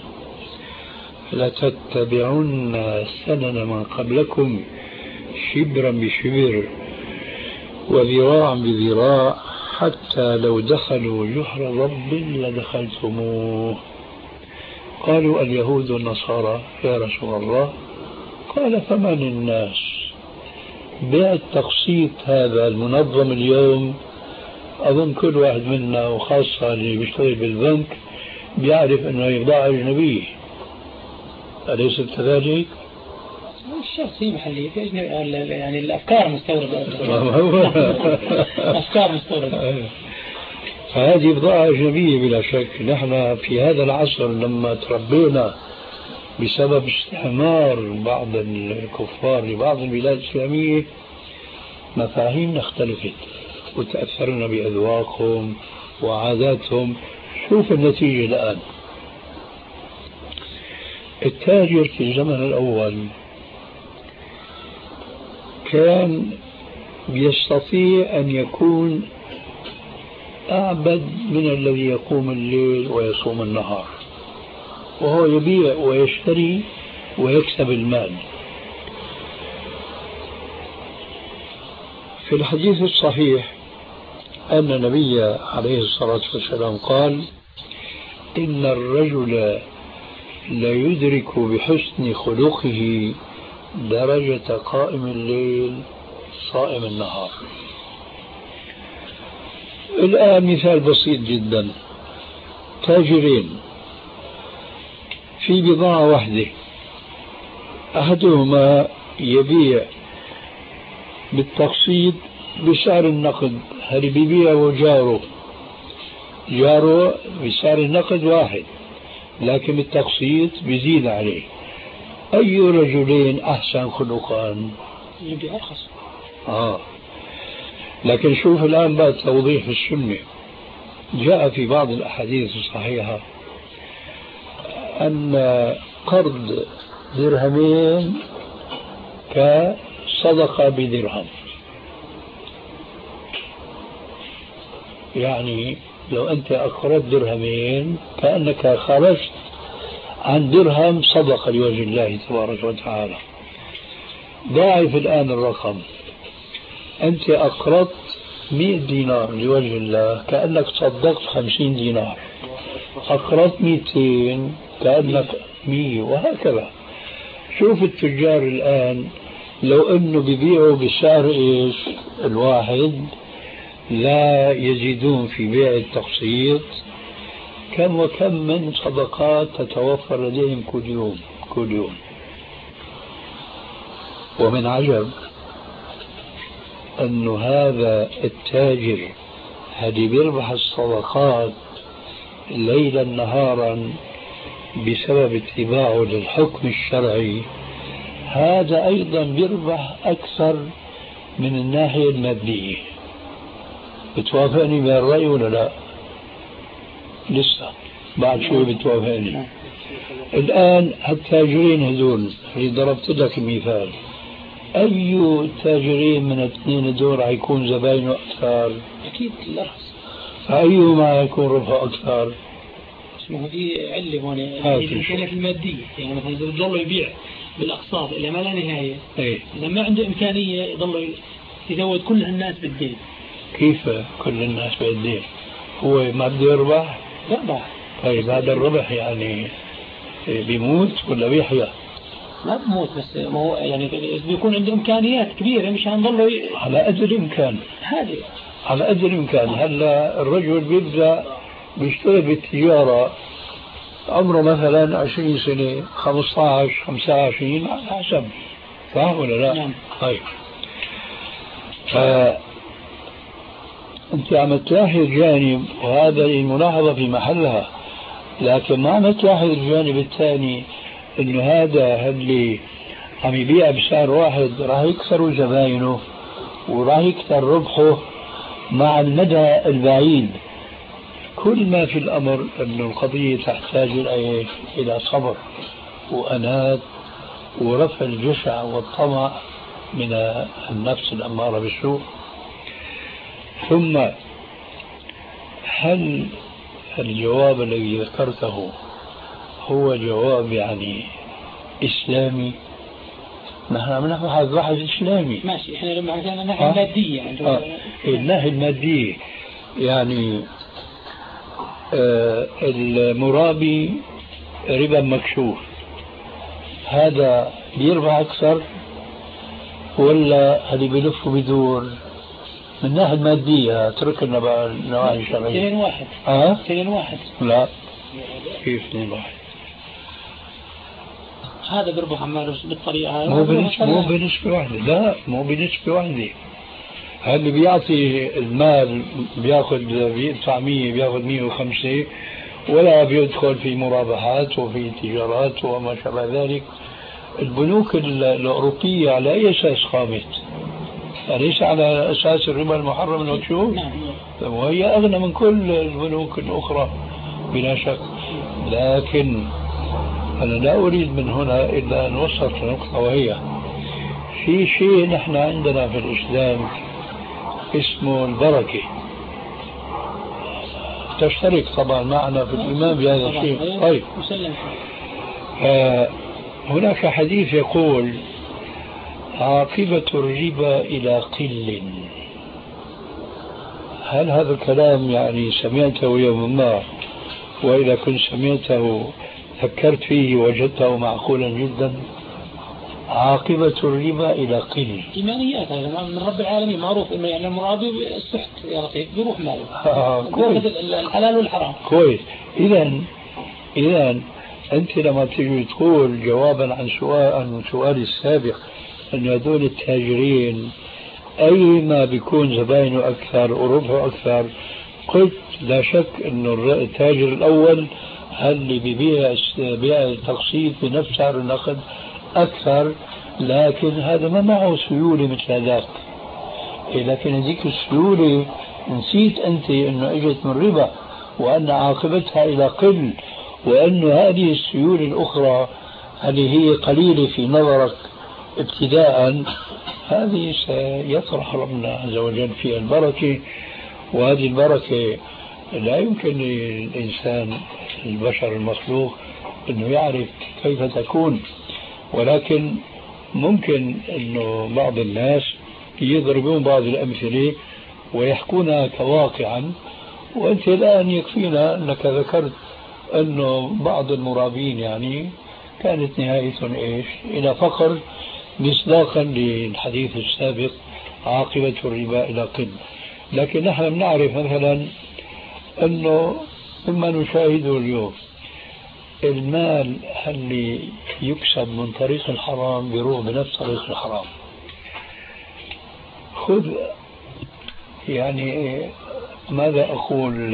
Speaker 1: لتتبعن سنن من قبلكم شبرا بشبر وذراعا بذراع حتى لو دخلوا جحر رب لدخلتموه. قالوا: اليهود والنصارى يا رسول الله. قال: فمن الناس؟ بالتقسيط هذا المنظم اليوم أظن كل واحد منا وخاصة اللي بيشتغل بالبنك بيعرف أنه يبضاعة أجنبية، أليس كذلك؟
Speaker 2: الشخص هي محلية يعني الأفكار مستوردة. أفكار مستوردة.
Speaker 1: فهذه بضاعة أجنبية بلا شك. نحن في هذا العصر لما تربينا بسبب استعمار بعض الكفار لبعض البلاد الإسلامية مفاهيمنا اختلفت وتأثرنا بأذواقهم وعاداتهم. شوف النتيجة الآن. التاجر في الزمن الأول كان يستطيع أن يكون أعبد من الذي يقوم الليل ويصوم النهار، وهو يبيع ويشتري ويكسب المال. في الحديث الصحيح أن النبي عليه الصلاة والسلام قال: إن الرجل لا يدرك بحسن خلقه درجة قائم الليل صائم النهار. الآن مثال بسيط جدا: تاجرين في بضاعة واحدة، أحدهما يبيع بالتقسيط بسعر النقد، هل بيبيع وجاره جاره بسعر النقد واحد لكن بالتقسيط بيزيد عليه. أي رجلين أحسن خلقا؟
Speaker 2: يبيع أرخص.
Speaker 1: آه لكن شوف الآن بقى توضيح في السنة. جاء في بعض الأحاديث الصحيحة أن قرض درهمين كصدقة بدرهم، يعني لو أنت أقرضت درهمين كأنك خرجت عن درهم صدقة لوجه الله تبارك وتعالى. ضاعف الآن الرقم، أنت أقرضت مئة دينار لوجه الله كأنك صدقت خمسين دينار، أقرضت مئتين كأنك مية، وهكذا. شوف التجار الآن لو أنه بيبيعوا بسعر إيش الواحد لا يزيدون في بيع التقسيط، كم وكم من صدقات تتوفر لديهم كل يوم كل يوم. ومن عجب أن هذا التاجر الذي بيربح الصدقات ليلا نهارا بسبب اتباعه للحكم الشرعي، هذا أيضا بيربح أكثر من الناحية المادية. بتوافقني بالرأي ولا لا؟ لسه بعد شوي بتوافقني. الآن التاجرين هذول اللي ضربت لك مثال، أي تاجرين من الاثنين دول حيكون زباينه أكثر؟
Speaker 2: أكيد الأرخص.
Speaker 1: فأيهما يكون ربحه أكثر؟
Speaker 2: ما هو في علة هون الإمكانيات المادية، يعني مثلا إذا بضل يبيع بالأقساط إلى ما لا نهاية،
Speaker 1: إيه؟
Speaker 2: إذا ما عنده إمكانية يضل يزود كل الناس بالدين.
Speaker 1: كيف كل الناس بالدين؟ هو ما بده يربح؟
Speaker 2: يربح.
Speaker 1: طيب هذا الربح يعني بيموت ولا بيحيا؟
Speaker 2: ما بموت، بس ما هو يعني بيكون عنده إمكانيات كبيرة مش هنضله ي...
Speaker 1: على قد الإمكان.
Speaker 2: هذه
Speaker 1: على قد الإمكان. هلا الرجل بيبدأ بيشتغل بالتجارة عمره مثلا عشرين سنة، خمسة عشر خمسة وعشرين على حسب، صح ولا لا؟
Speaker 2: نعم.
Speaker 1: طيب أنت عم تلاحظ جانب، وهذا الملاحظة في محلها، لكن ما عم تلاحظ الجانب الثاني، إنه هذا اللي عم يبيع بسعر واحد راح يكسر زباينه وراح يكثر ربحه مع المدى البعيد. كل ما في الأمر أن القضية تحتاج إلى صبر وأنات ورفع الجشع والطمع من النفس الأمارة بالسوء. ثم هل الجواب الذي ذكرته هو جواب يعني إسلامي؟ نحن عم نبحث بحث إسلامي.
Speaker 2: ماشي، احنا لما عندنا الناحية المادية يعني
Speaker 1: آه. الناحية المادية يعني آه المرابي ربا مكشوف، هذا بيربح أكثر ولا اللي بيلف بدور؟ من الناحية المادية تركنا بقى النواحي الشرعية.
Speaker 2: اثنين واحد.
Speaker 1: اه
Speaker 2: اثنين واحد.
Speaker 1: لا، كيف اثنين واحد؟
Speaker 2: هذا بيربح عمال بالطريقة هاي.
Speaker 1: مو بنسبة مو بنسبة واحدة، لا مو بنسبة واحدة. اللي بيعطي المال بياخذ بيدفع مية بياخذ مية وخمسة، ولا بيدخل في مرابحات وفي تجارات وما شابه ذلك. البنوك الأوروبية على أي أساس قامت؟ أليس على أساس الربا المحرم المكشوف؟
Speaker 2: نعم.
Speaker 1: وهي أغنى من كل البنوك الأخرى بلا شك. لكن أنا لا أريد من هنا إلا أن أوصل لنقطة، وهي في شيء نحن عندنا في الإسلام اسمه البركة، تشترك طبعا معنا في الإيمان بهذا الشيء. طيب آه هناك حديث يقول عاقبة الربا إلى قل. هل هذا الكلام يعني سمعته يوما ما، وإذا كنت سمعته فكرت فيه وجدته معقولا جدا؟ عاقبة الربا إلى قل.
Speaker 2: إيمانيات هذا من رب العالمين، معروف إنه يعني المرابي السحت يا لطيف بيروح ماله.
Speaker 1: آه كويس.
Speaker 2: الحلال والحرام.
Speaker 1: كويس. إذا إذا أنت لما تيجي تقول جوابا عن سؤال عن سؤالي السابق أن هذول التاجرين أيما بيكون زباينه أكثر وربحه أكثر، قلت لا شك أنه التاجر الأول اللي بيبيع بيع التقسيط بنفس سعر النقد أكثر، لكن هذا ما معه سيولة مثل هذاك. لكن هذيك السيولة نسيت أنت أنه إجت من ربا، وأن عاقبتها إلى قل، وأن هذه السيولة الأخرى اللي هي قليلة في نظرك ابتداء، هذه سيطرح ربنا عز وجل فيها البركة. وهذه البركة لا يمكن للإنسان البشر المخلوق أنه يعرف كيف تكون، ولكن ممكن أنه بعض الناس يضربون بعض الأمثلة ويحكونها كواقعا. وأنت الآن يكفينا أنك ذكرت أنه بعض المرابين يعني كانت نهايتهم إيش؟ إلى فقر، مصداقا للحديث السابق عاقبة الربا إلى قل. لكن نحن بنعرف مثلا أنه مما نشاهده اليوم المال اللي يكسب من طريق الحرام بيروح بنفس طريق الحرام. خذ يعني ماذا أقول،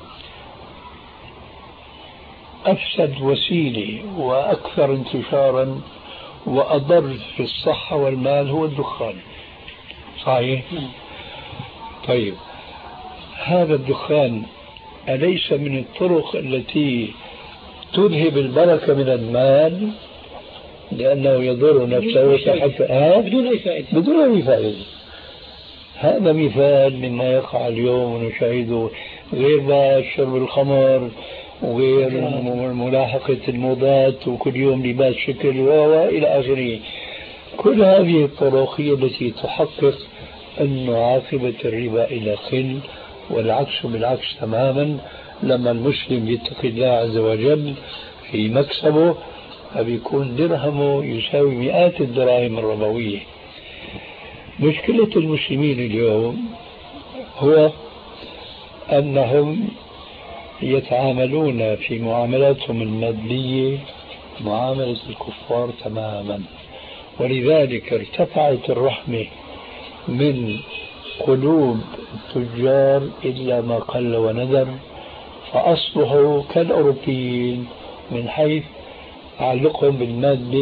Speaker 1: أفسد وسيلة وأكثر انتشارا وأضر في الصحة والمال هو الدخان، صحيح؟ طيب هذا الدخان أليس من الطرق التي تذهب البركة من المال لأنه يضر نفسه وصحته
Speaker 2: بدون أي فائدة؟
Speaker 1: بدون أي فائدة. هذا مثال مما يقع اليوم ونشاهده، غير بقى شرب الخمر وغير ملاحقة الموضات وكل يوم لباس شكل وإلى آخره. كل هذه الطرق هي التي تحقق أن عاقبة الربا إلى خل، والعكس بالعكس تماما. لما المسلم يتقي الله عز وجل في مكسبه فبيكون درهمه يساوي مئات الدراهم الربوية. مشكلة المسلمين اليوم هو أنهم يتعاملون في معاملاتهم المادية معاملة الكفار تماما، ولذلك ارتفعت الرحمة من قلوب التجار إلا ما قل وندر، فأصبحوا كالأوروبيين من حيث تعلقهم بالمادة،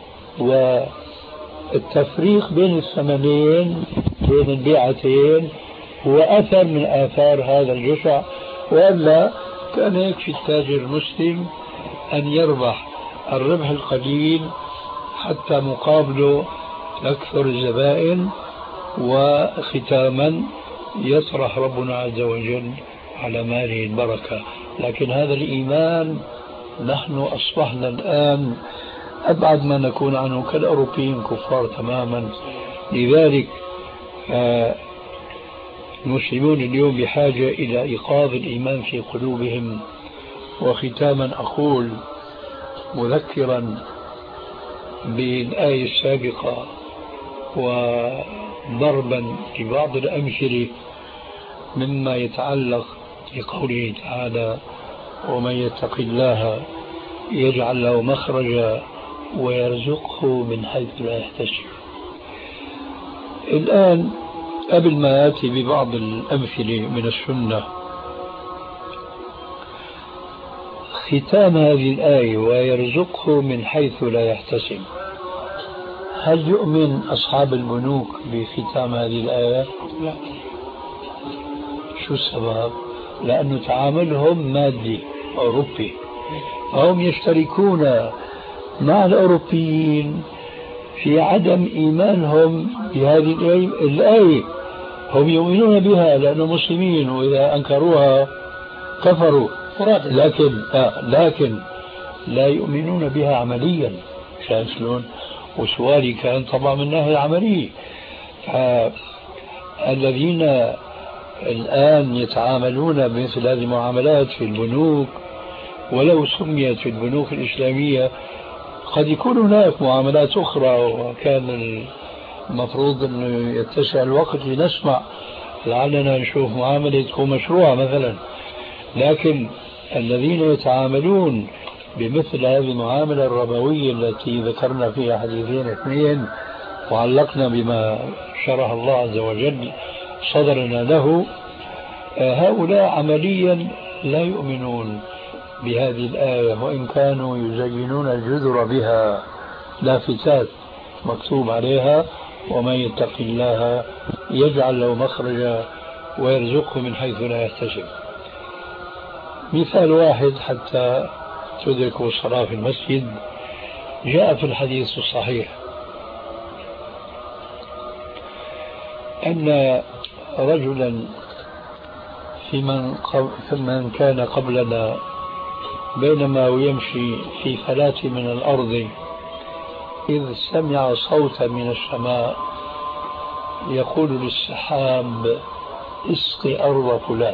Speaker 1: والتفريق بين الثمنين بين البيعتين هو أثر من آثار هذا الجشع. وإلا كان يكفي التاجر المسلم أن يربح الربح القليل حتى مقابله أكثر الزبائن، وختاما يطرح ربنا عز وجل على ماله البركة. لكن هذا الإيمان نحن أصبحنا الآن أبعد ما نكون عنه كالأوروبيين كفار تماما. لذلك المسلمون اليوم بحاجة إلى إيقاظ الإيمان في قلوبهم. وختاما أقول مذكرا بالآية السابقة وضربا لبعض الأمثلة مما يتعلق بقوله تعالى ومن يتق الله يجعل له مخرجا ويرزقه من حيث لا يحتسب. الآن قبل ما يأتي ببعض الأمثلة من السنة، ختام هذه الآية ويرزقه من حيث لا يحتسب، هل يؤمن أصحاب البنوك بختام هذه الآية؟ لا. شو السبب؟ لأنه تعاملهم مادي أوروبي، هم يشتركون مع الأوروبيين في عدم إيمانهم بهذه الآية. هم يؤمنون بها لأنهم مسلمين وإذا أنكروها كفروا، لكن آه لكن لا يؤمنون بها عمليا. شايف شلون؟ وسؤالي كان طبعا من الناحية العملية. الذين الآن يتعاملون بمثل هذه المعاملات في البنوك، ولو سميت في البنوك الإسلامية، قد يكون هناك معاملات أخرى، وكان المفروض أن يتسع الوقت لنسمع لعلنا نشوف معاملة تكون مشروعة مثلا. لكن الذين يتعاملون بمثل هذه المعاملة الربوية التي ذكرنا فيها حديثين اثنين وعلقنا بما شرح الله عز وجل صدرنا له، هؤلاء عمليا لا يؤمنون بهذه الآية، وإن كانوا يزينون الجذر بها لافتات مكتوب عليها ومن يتق الله يجعل له مخرجا ويرزقه من حيث لا يحتسب. مثال واحد حتى تدركوا الصلاة في المسجد. جاء في الحديث الصحيح أن رجلا في من, في من كان قبلنا بينما يمشي في فلاة من الأرض إذ سمع صوتا من السماء يقول للسحاب اسقي أرض فلان.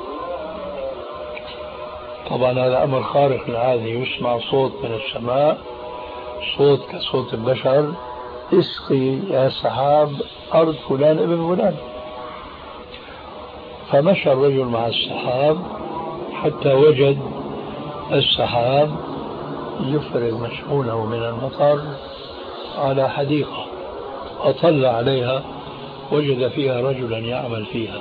Speaker 1: طبعا هذا أمر خارق للعادة، يسمع صوت من السماء، صوت كصوت البشر، اسقي يا سحاب أرض فلان ابن فلان. فمشى الرجل مع السحاب حتى وجد السحاب يفرغ مشحونه من المطر على حديقة، أطل عليها وجد فيها رجلا يعمل فيها،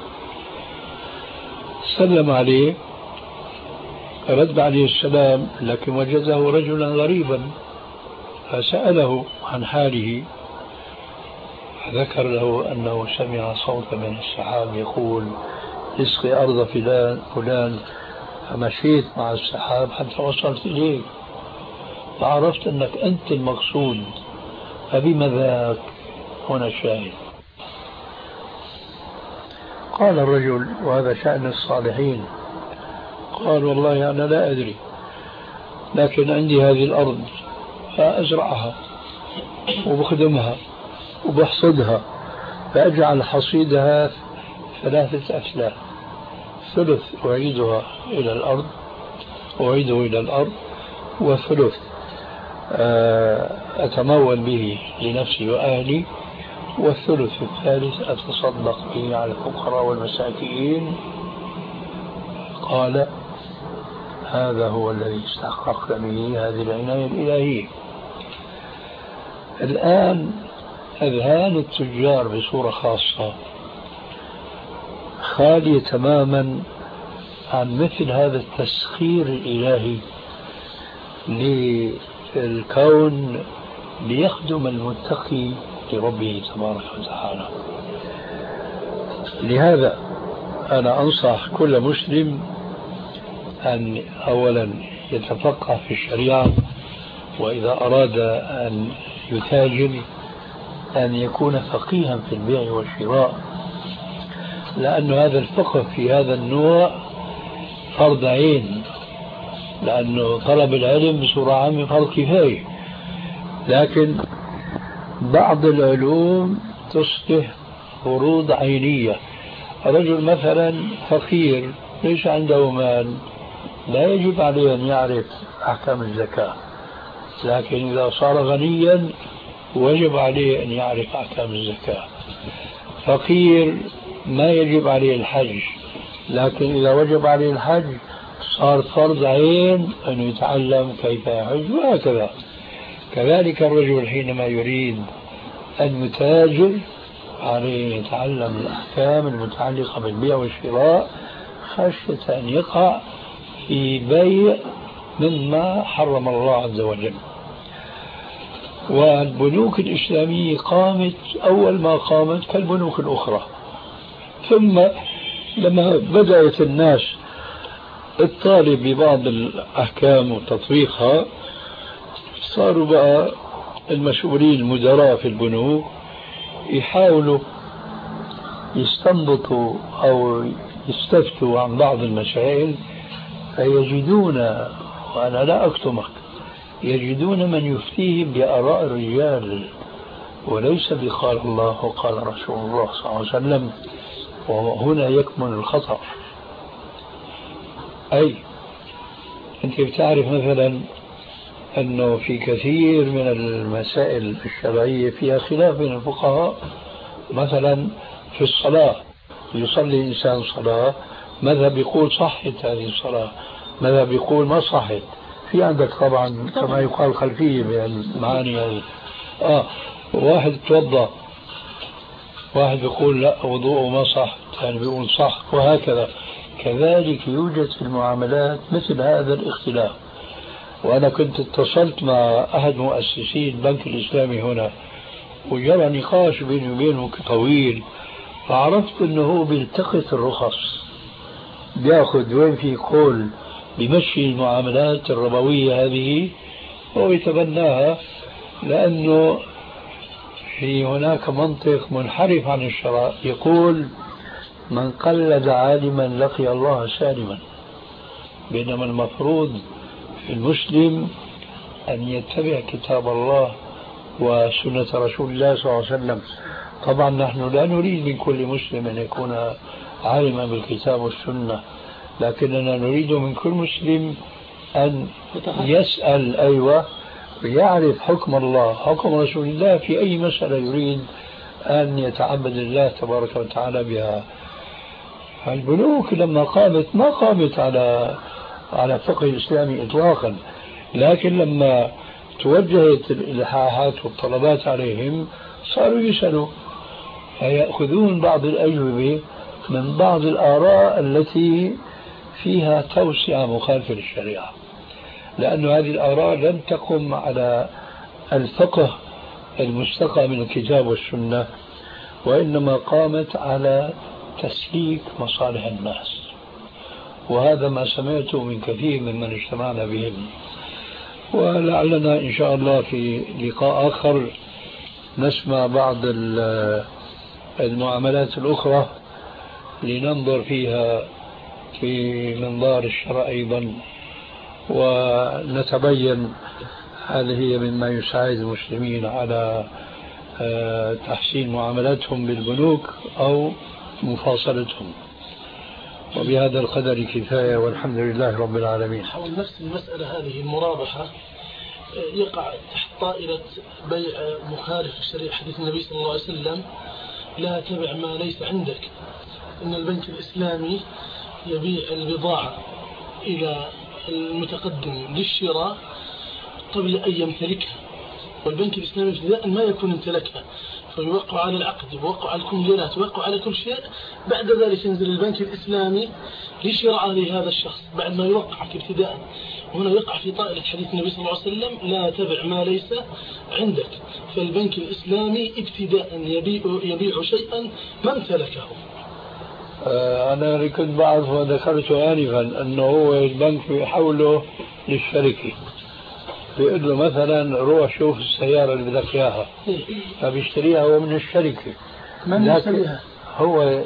Speaker 1: سلم عليه، رد عليه السلام، لكن وجده رجلا غريبا فسأله عن حاله، فذكر له أنه سمع صوتا من السحاب يقول اسقي أرض فلان فلان، فمشيت مع السحاب حتى وصلت إليك فعرفت أنك أنت المقصود، فبما ذاك؟ هنا الشاهد. قال الرجل وهذا شأن الصالحين، قال والله أنا لا أدري، لكن عندي هذه الأرض فأزرعها وبخدمها وبحصدها، فأجعل حصيدها ثلاثة أسلاف، ثلث أعيدها إلى الأرض أعيده إلى الأرض وثلث أتمول به لنفسي وأهلي، والثلث الثالث أتصدق به على الفقراء والمساكين. قال هذا هو الذي استحقق به هذه العناية الإلهية. الآن أذهان التجار بصورة خاصة خالية تماما عن مثل هذا التسخير الإلهي للكون ليخدم المتقي لربه تبارك وتعالى. لهذا أنا أنصح كل مسلم أن أولا يتفقه في الشريعة، وإذا أراد أن يتاجر أن يكون فقيها في البيع والشراء، لأن هذا الفقه في هذا النوع فرض عين، لأنه طلب العلم بصورة عامة فرض كفاية، لكن بعض العلوم تصبح فروض عينية. رجل مثلا فقير ليس عنده مال لا يجب عليه أن يعرف أحكام الزكاة، لكن إذا صار غنيا وجب عليه أن يعرف أحكام الزكاة. فقير ما يجب عليه الحج، لكن إذا وجب عليه الحج صار فرض عين أن يتعلم كيف يحج، وهكذا. كذلك الرجل حينما يريد أن يتاجر عليه يتعلم الأحكام المتعلقة بالبيع والشراء خشية أن يقع في بيع مما حرم الله عز وجل. والبنوك الإسلامية قامت أول ما قامت كالبنوك الأخرى، ثم لما بدأت الناس الطالب ببعض الأحكام وتطبيقها صاروا بقى المسؤولين المدراء في البنوك يحاولوا يستنبطوا أو يستفتوا عن بعض المسائل، فيجدون، وأنا لا أكتمك، يجدون من يفتيهم بآراء الرجال وليس بقال الله وقال رسول الله صلى الله عليه وسلم، وهنا يكمن الخطأ. أي أنت بتعرف مثلا أنه في كثير من المسائل الشرعية فيها خلاف بين الفقهاء، مثلا في الصلاة يصلي الإنسان صلاة، مذهب يقول صحت هذه الصلاة، مذهب يقول ما صحت. في عندك طبعا كما يقال خلفية بالمعاني هذه. آه واحد توضأ، واحد يقول لا وضوءه ما صح، يعني بيقول صح، وهكذا. كذلك يوجد في المعاملات مثل هذا الاختلاف. وأنا كنت اتصلت مع أحد مؤسسين البنك الإسلامي هنا، وجرى نقاش بيني وبينه طويل، فعرفت أنه هو بيلتقط الرخص، بياخذ وين في قول بمشي المعاملات الربوية هذه ويتبناها، لأنه في هناك منطق منحرف عن الشرع يقول من قلد عالما لقي الله سالما، بينما المفروض في المسلم أن يتبع كتاب الله وسنة رسول الله صلى الله عليه وسلم. طبعا نحن لا نريد من كل مسلم أن يكون عالما بالكتاب والسنة، لكننا نريد من كل مسلم أن يسأل أيوة ويعرف حكم الله حكم رسول الله في أي مسألة يريد أن يتعبد الله تبارك وتعالى بها. البنوك لما قامت ما قامت على على فقه الإسلامي إطلاقا، لكن لما توجهت الإلحاحات والطلبات عليهم صاروا يسألوا فيأخذون بعض الأجوبة من بعض الآراء التي فيها توسعة مخالفة للشريعة، لأن هذه الآراء لم تقم على الفقه المستقى من الكتاب والسنة، وإنما قامت على تسليك مصالح الناس، وهذا ما سمعته من كثير ممن اجتمعنا بهم. ولعلنا إن شاء الله في لقاء آخر نسمع بعض المعاملات الأخرى لننظر فيها في منظار الشرع أيضا، ونتبين هل هي مما يساعد المسلمين على تحسين معاملاتهم بالبنوك أو مفاصلتهم. وبهذا القدر كفاية، والحمد لله رب العالمين.
Speaker 3: حول نفس المسألة هذه المرابحة يقع تحت طائرة بيع مخالف الشريعة حديث النبي صلى الله عليه وسلم: لا تبع ما ليس عندك. إن البنك الإسلامي يبيع البضاعة إلى المتقدم للشراء قبل أن يمتلكها، والبنك الإسلامي ابتداء ما يكون امتلكها، فيوقع على العقد، يوقع على الكمبيالات، يوقع على كل شيء. بعد ذلك ينزل البنك الإسلامي لشراء لهذا الشخص بعد ما يوقعك ابتداء. هنا يقع في طائلة حديث النبي صلى الله عليه وسلم: لا تبع ما ليس عندك. فالبنك الإسلامي ابتداء يبيع, يبيع شيئا ما امتلكه.
Speaker 1: أنا كنت بعرف وذكرته آنفا أنه هو البنك يحوله للشركة، بيقول له مثلا روح شوف السيارة اللي بدك إياها، فبيشتريها هو من الشركة.
Speaker 3: من يشتريها؟
Speaker 1: هو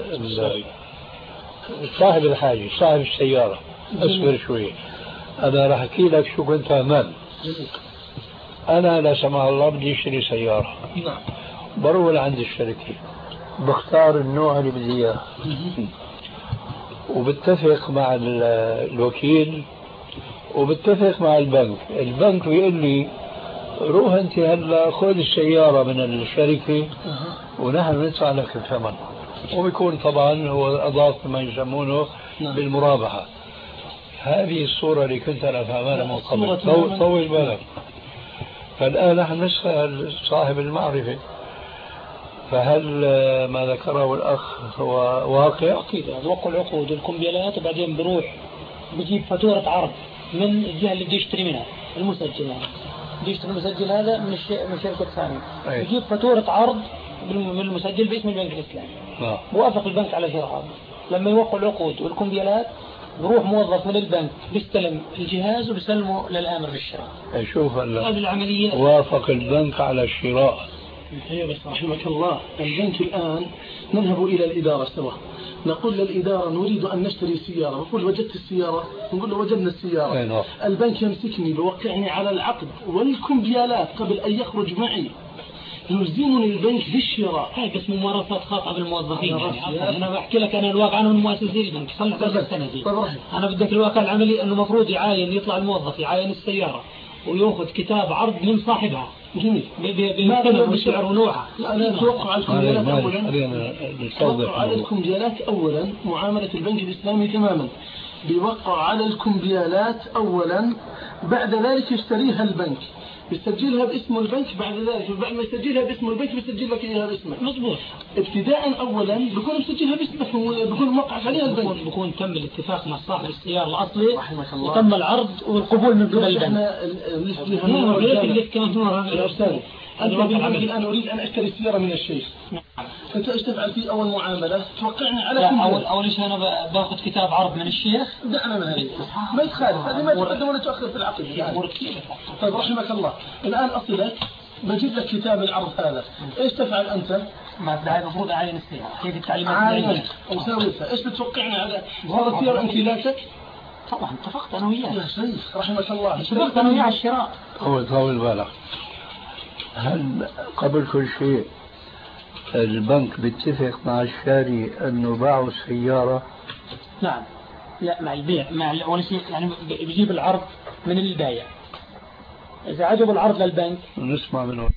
Speaker 1: صاحب الحاجة، صاحب السيارة. أصبر شوي، أنا راح أحكي لك شو كنت فهمان. أنا لا سمح الله بدي أشتري سيارة، بروح لعند الشركة بختار النوع اللي بدي إياه، وبتفق مع الوكيل وبتفق مع البنك. البنك بيقول لي روح أنت هلا خذ السيارة من الشركة ونحن ندفع لك الثمن، وبيكون طبعا هو أضاف ما يسمونه بالمرابحة. هذه الصورة اللي كنت أنا فهمانها من قبل، طول بالك. فالآن نحن نسأل صاحب المعرفة، فهل ما ذكره الأخ هو واقع؟
Speaker 2: أكيد، وقع العقود والكمبيالات، وبعدين بروح بجيب فاتورة عرض من الجهة اللي بده يشتري منها، المسجل يعني بده يشتري المسجل هذا من من شركة ثانية، بجيب فاتورة عرض من المسجل باسم البنك الإسلامي،
Speaker 1: آه.
Speaker 2: بوافق البنك على شراء. لما يوقع العقود والكمبيالات بروح موظف من البنك بيستلم الجهاز وبيسلمه للآمر بالشراء.
Speaker 1: شوف
Speaker 2: هذه العملية،
Speaker 1: وافق البنك على الشراء.
Speaker 3: هي بس رحمك الله، البنك الآن نذهب إلى الإدارة سوا، نقول للإدارة نريد أن نشتري سيارة، نقول وجدت السيارة، نقول له وجدنا السيارة. البنك يمسكني بوقعني على العقد والكمبيالات قبل أن يخرج معي، يلزمني البنك بالشراء.
Speaker 2: هاي بس ممارسات خاطئة بالموظفين. يعني أنا بحكي لك أنا الواقع، أنا من مؤسسي البنك صلح بس السنة دي. أنا بدك الواقع العملي أنه مفروض يعاين، يطلع الموظف يعاين السيارة ويأخذ كتاب عرض من صاحبها.
Speaker 3: جميل.
Speaker 2: بالثمن والسعر ونوعها.
Speaker 3: أنا أتوقع على الكمبيالات أولا، أتوقع على الكمبيالات أولا معاملة البنك الإسلامي تماما، بيوقع على الكمبيالات أولا، بعد ذلك يشتريها البنك، بيسجلها باسم البنك، بعد ذلك بعد ما يسجلها باسم البنك بيسجل لك اياها باسمك.
Speaker 2: مضبوط.
Speaker 3: ابتداء اولا بيكون مسجلها باسمك، بيكون موقع عليها البنك،
Speaker 2: بيكون تم الاتفاق مع صاحب السيارة الاصلي وتم العرض والقبول من قبل البنك.
Speaker 3: احنا
Speaker 2: اللي كمان
Speaker 3: يا استاذ أنا الآن أريد أن أشتري السيارة من الشيخ. أنت إيش تفعل في أول معاملة؟ توقعني على كل
Speaker 2: أول أول شيء أنا باخذ كتاب عرض من الشيخ.
Speaker 3: دعنا من هذه ما يتخالف، هذه ما تقدم ولا تؤخر في العقد. طيب رحمك الله، الآن أصلك بجيب لك كتاب العرض هذا، إيش تفعل أنت؟
Speaker 2: ما بدها المفروض أعين السيارة، كيف التعليمات
Speaker 3: عاين وساويتها، إيش بتوقعني على هذا السيارة امتلاكك؟
Speaker 2: طبعا اتفقت أنا وياه
Speaker 3: يا شيخ رحمك الله،
Speaker 2: اتفقت أنا وياه على الشراء.
Speaker 1: هو طول بالك، هل قبل كل شيء البنك بيتفق مع الشاري انه باعوا السيارة؟
Speaker 2: نعم. لا مع البيع، مع اول شيء يعني بيجيب العرض من البايع، اذا عجب العرض للبنك
Speaker 1: نسمع منه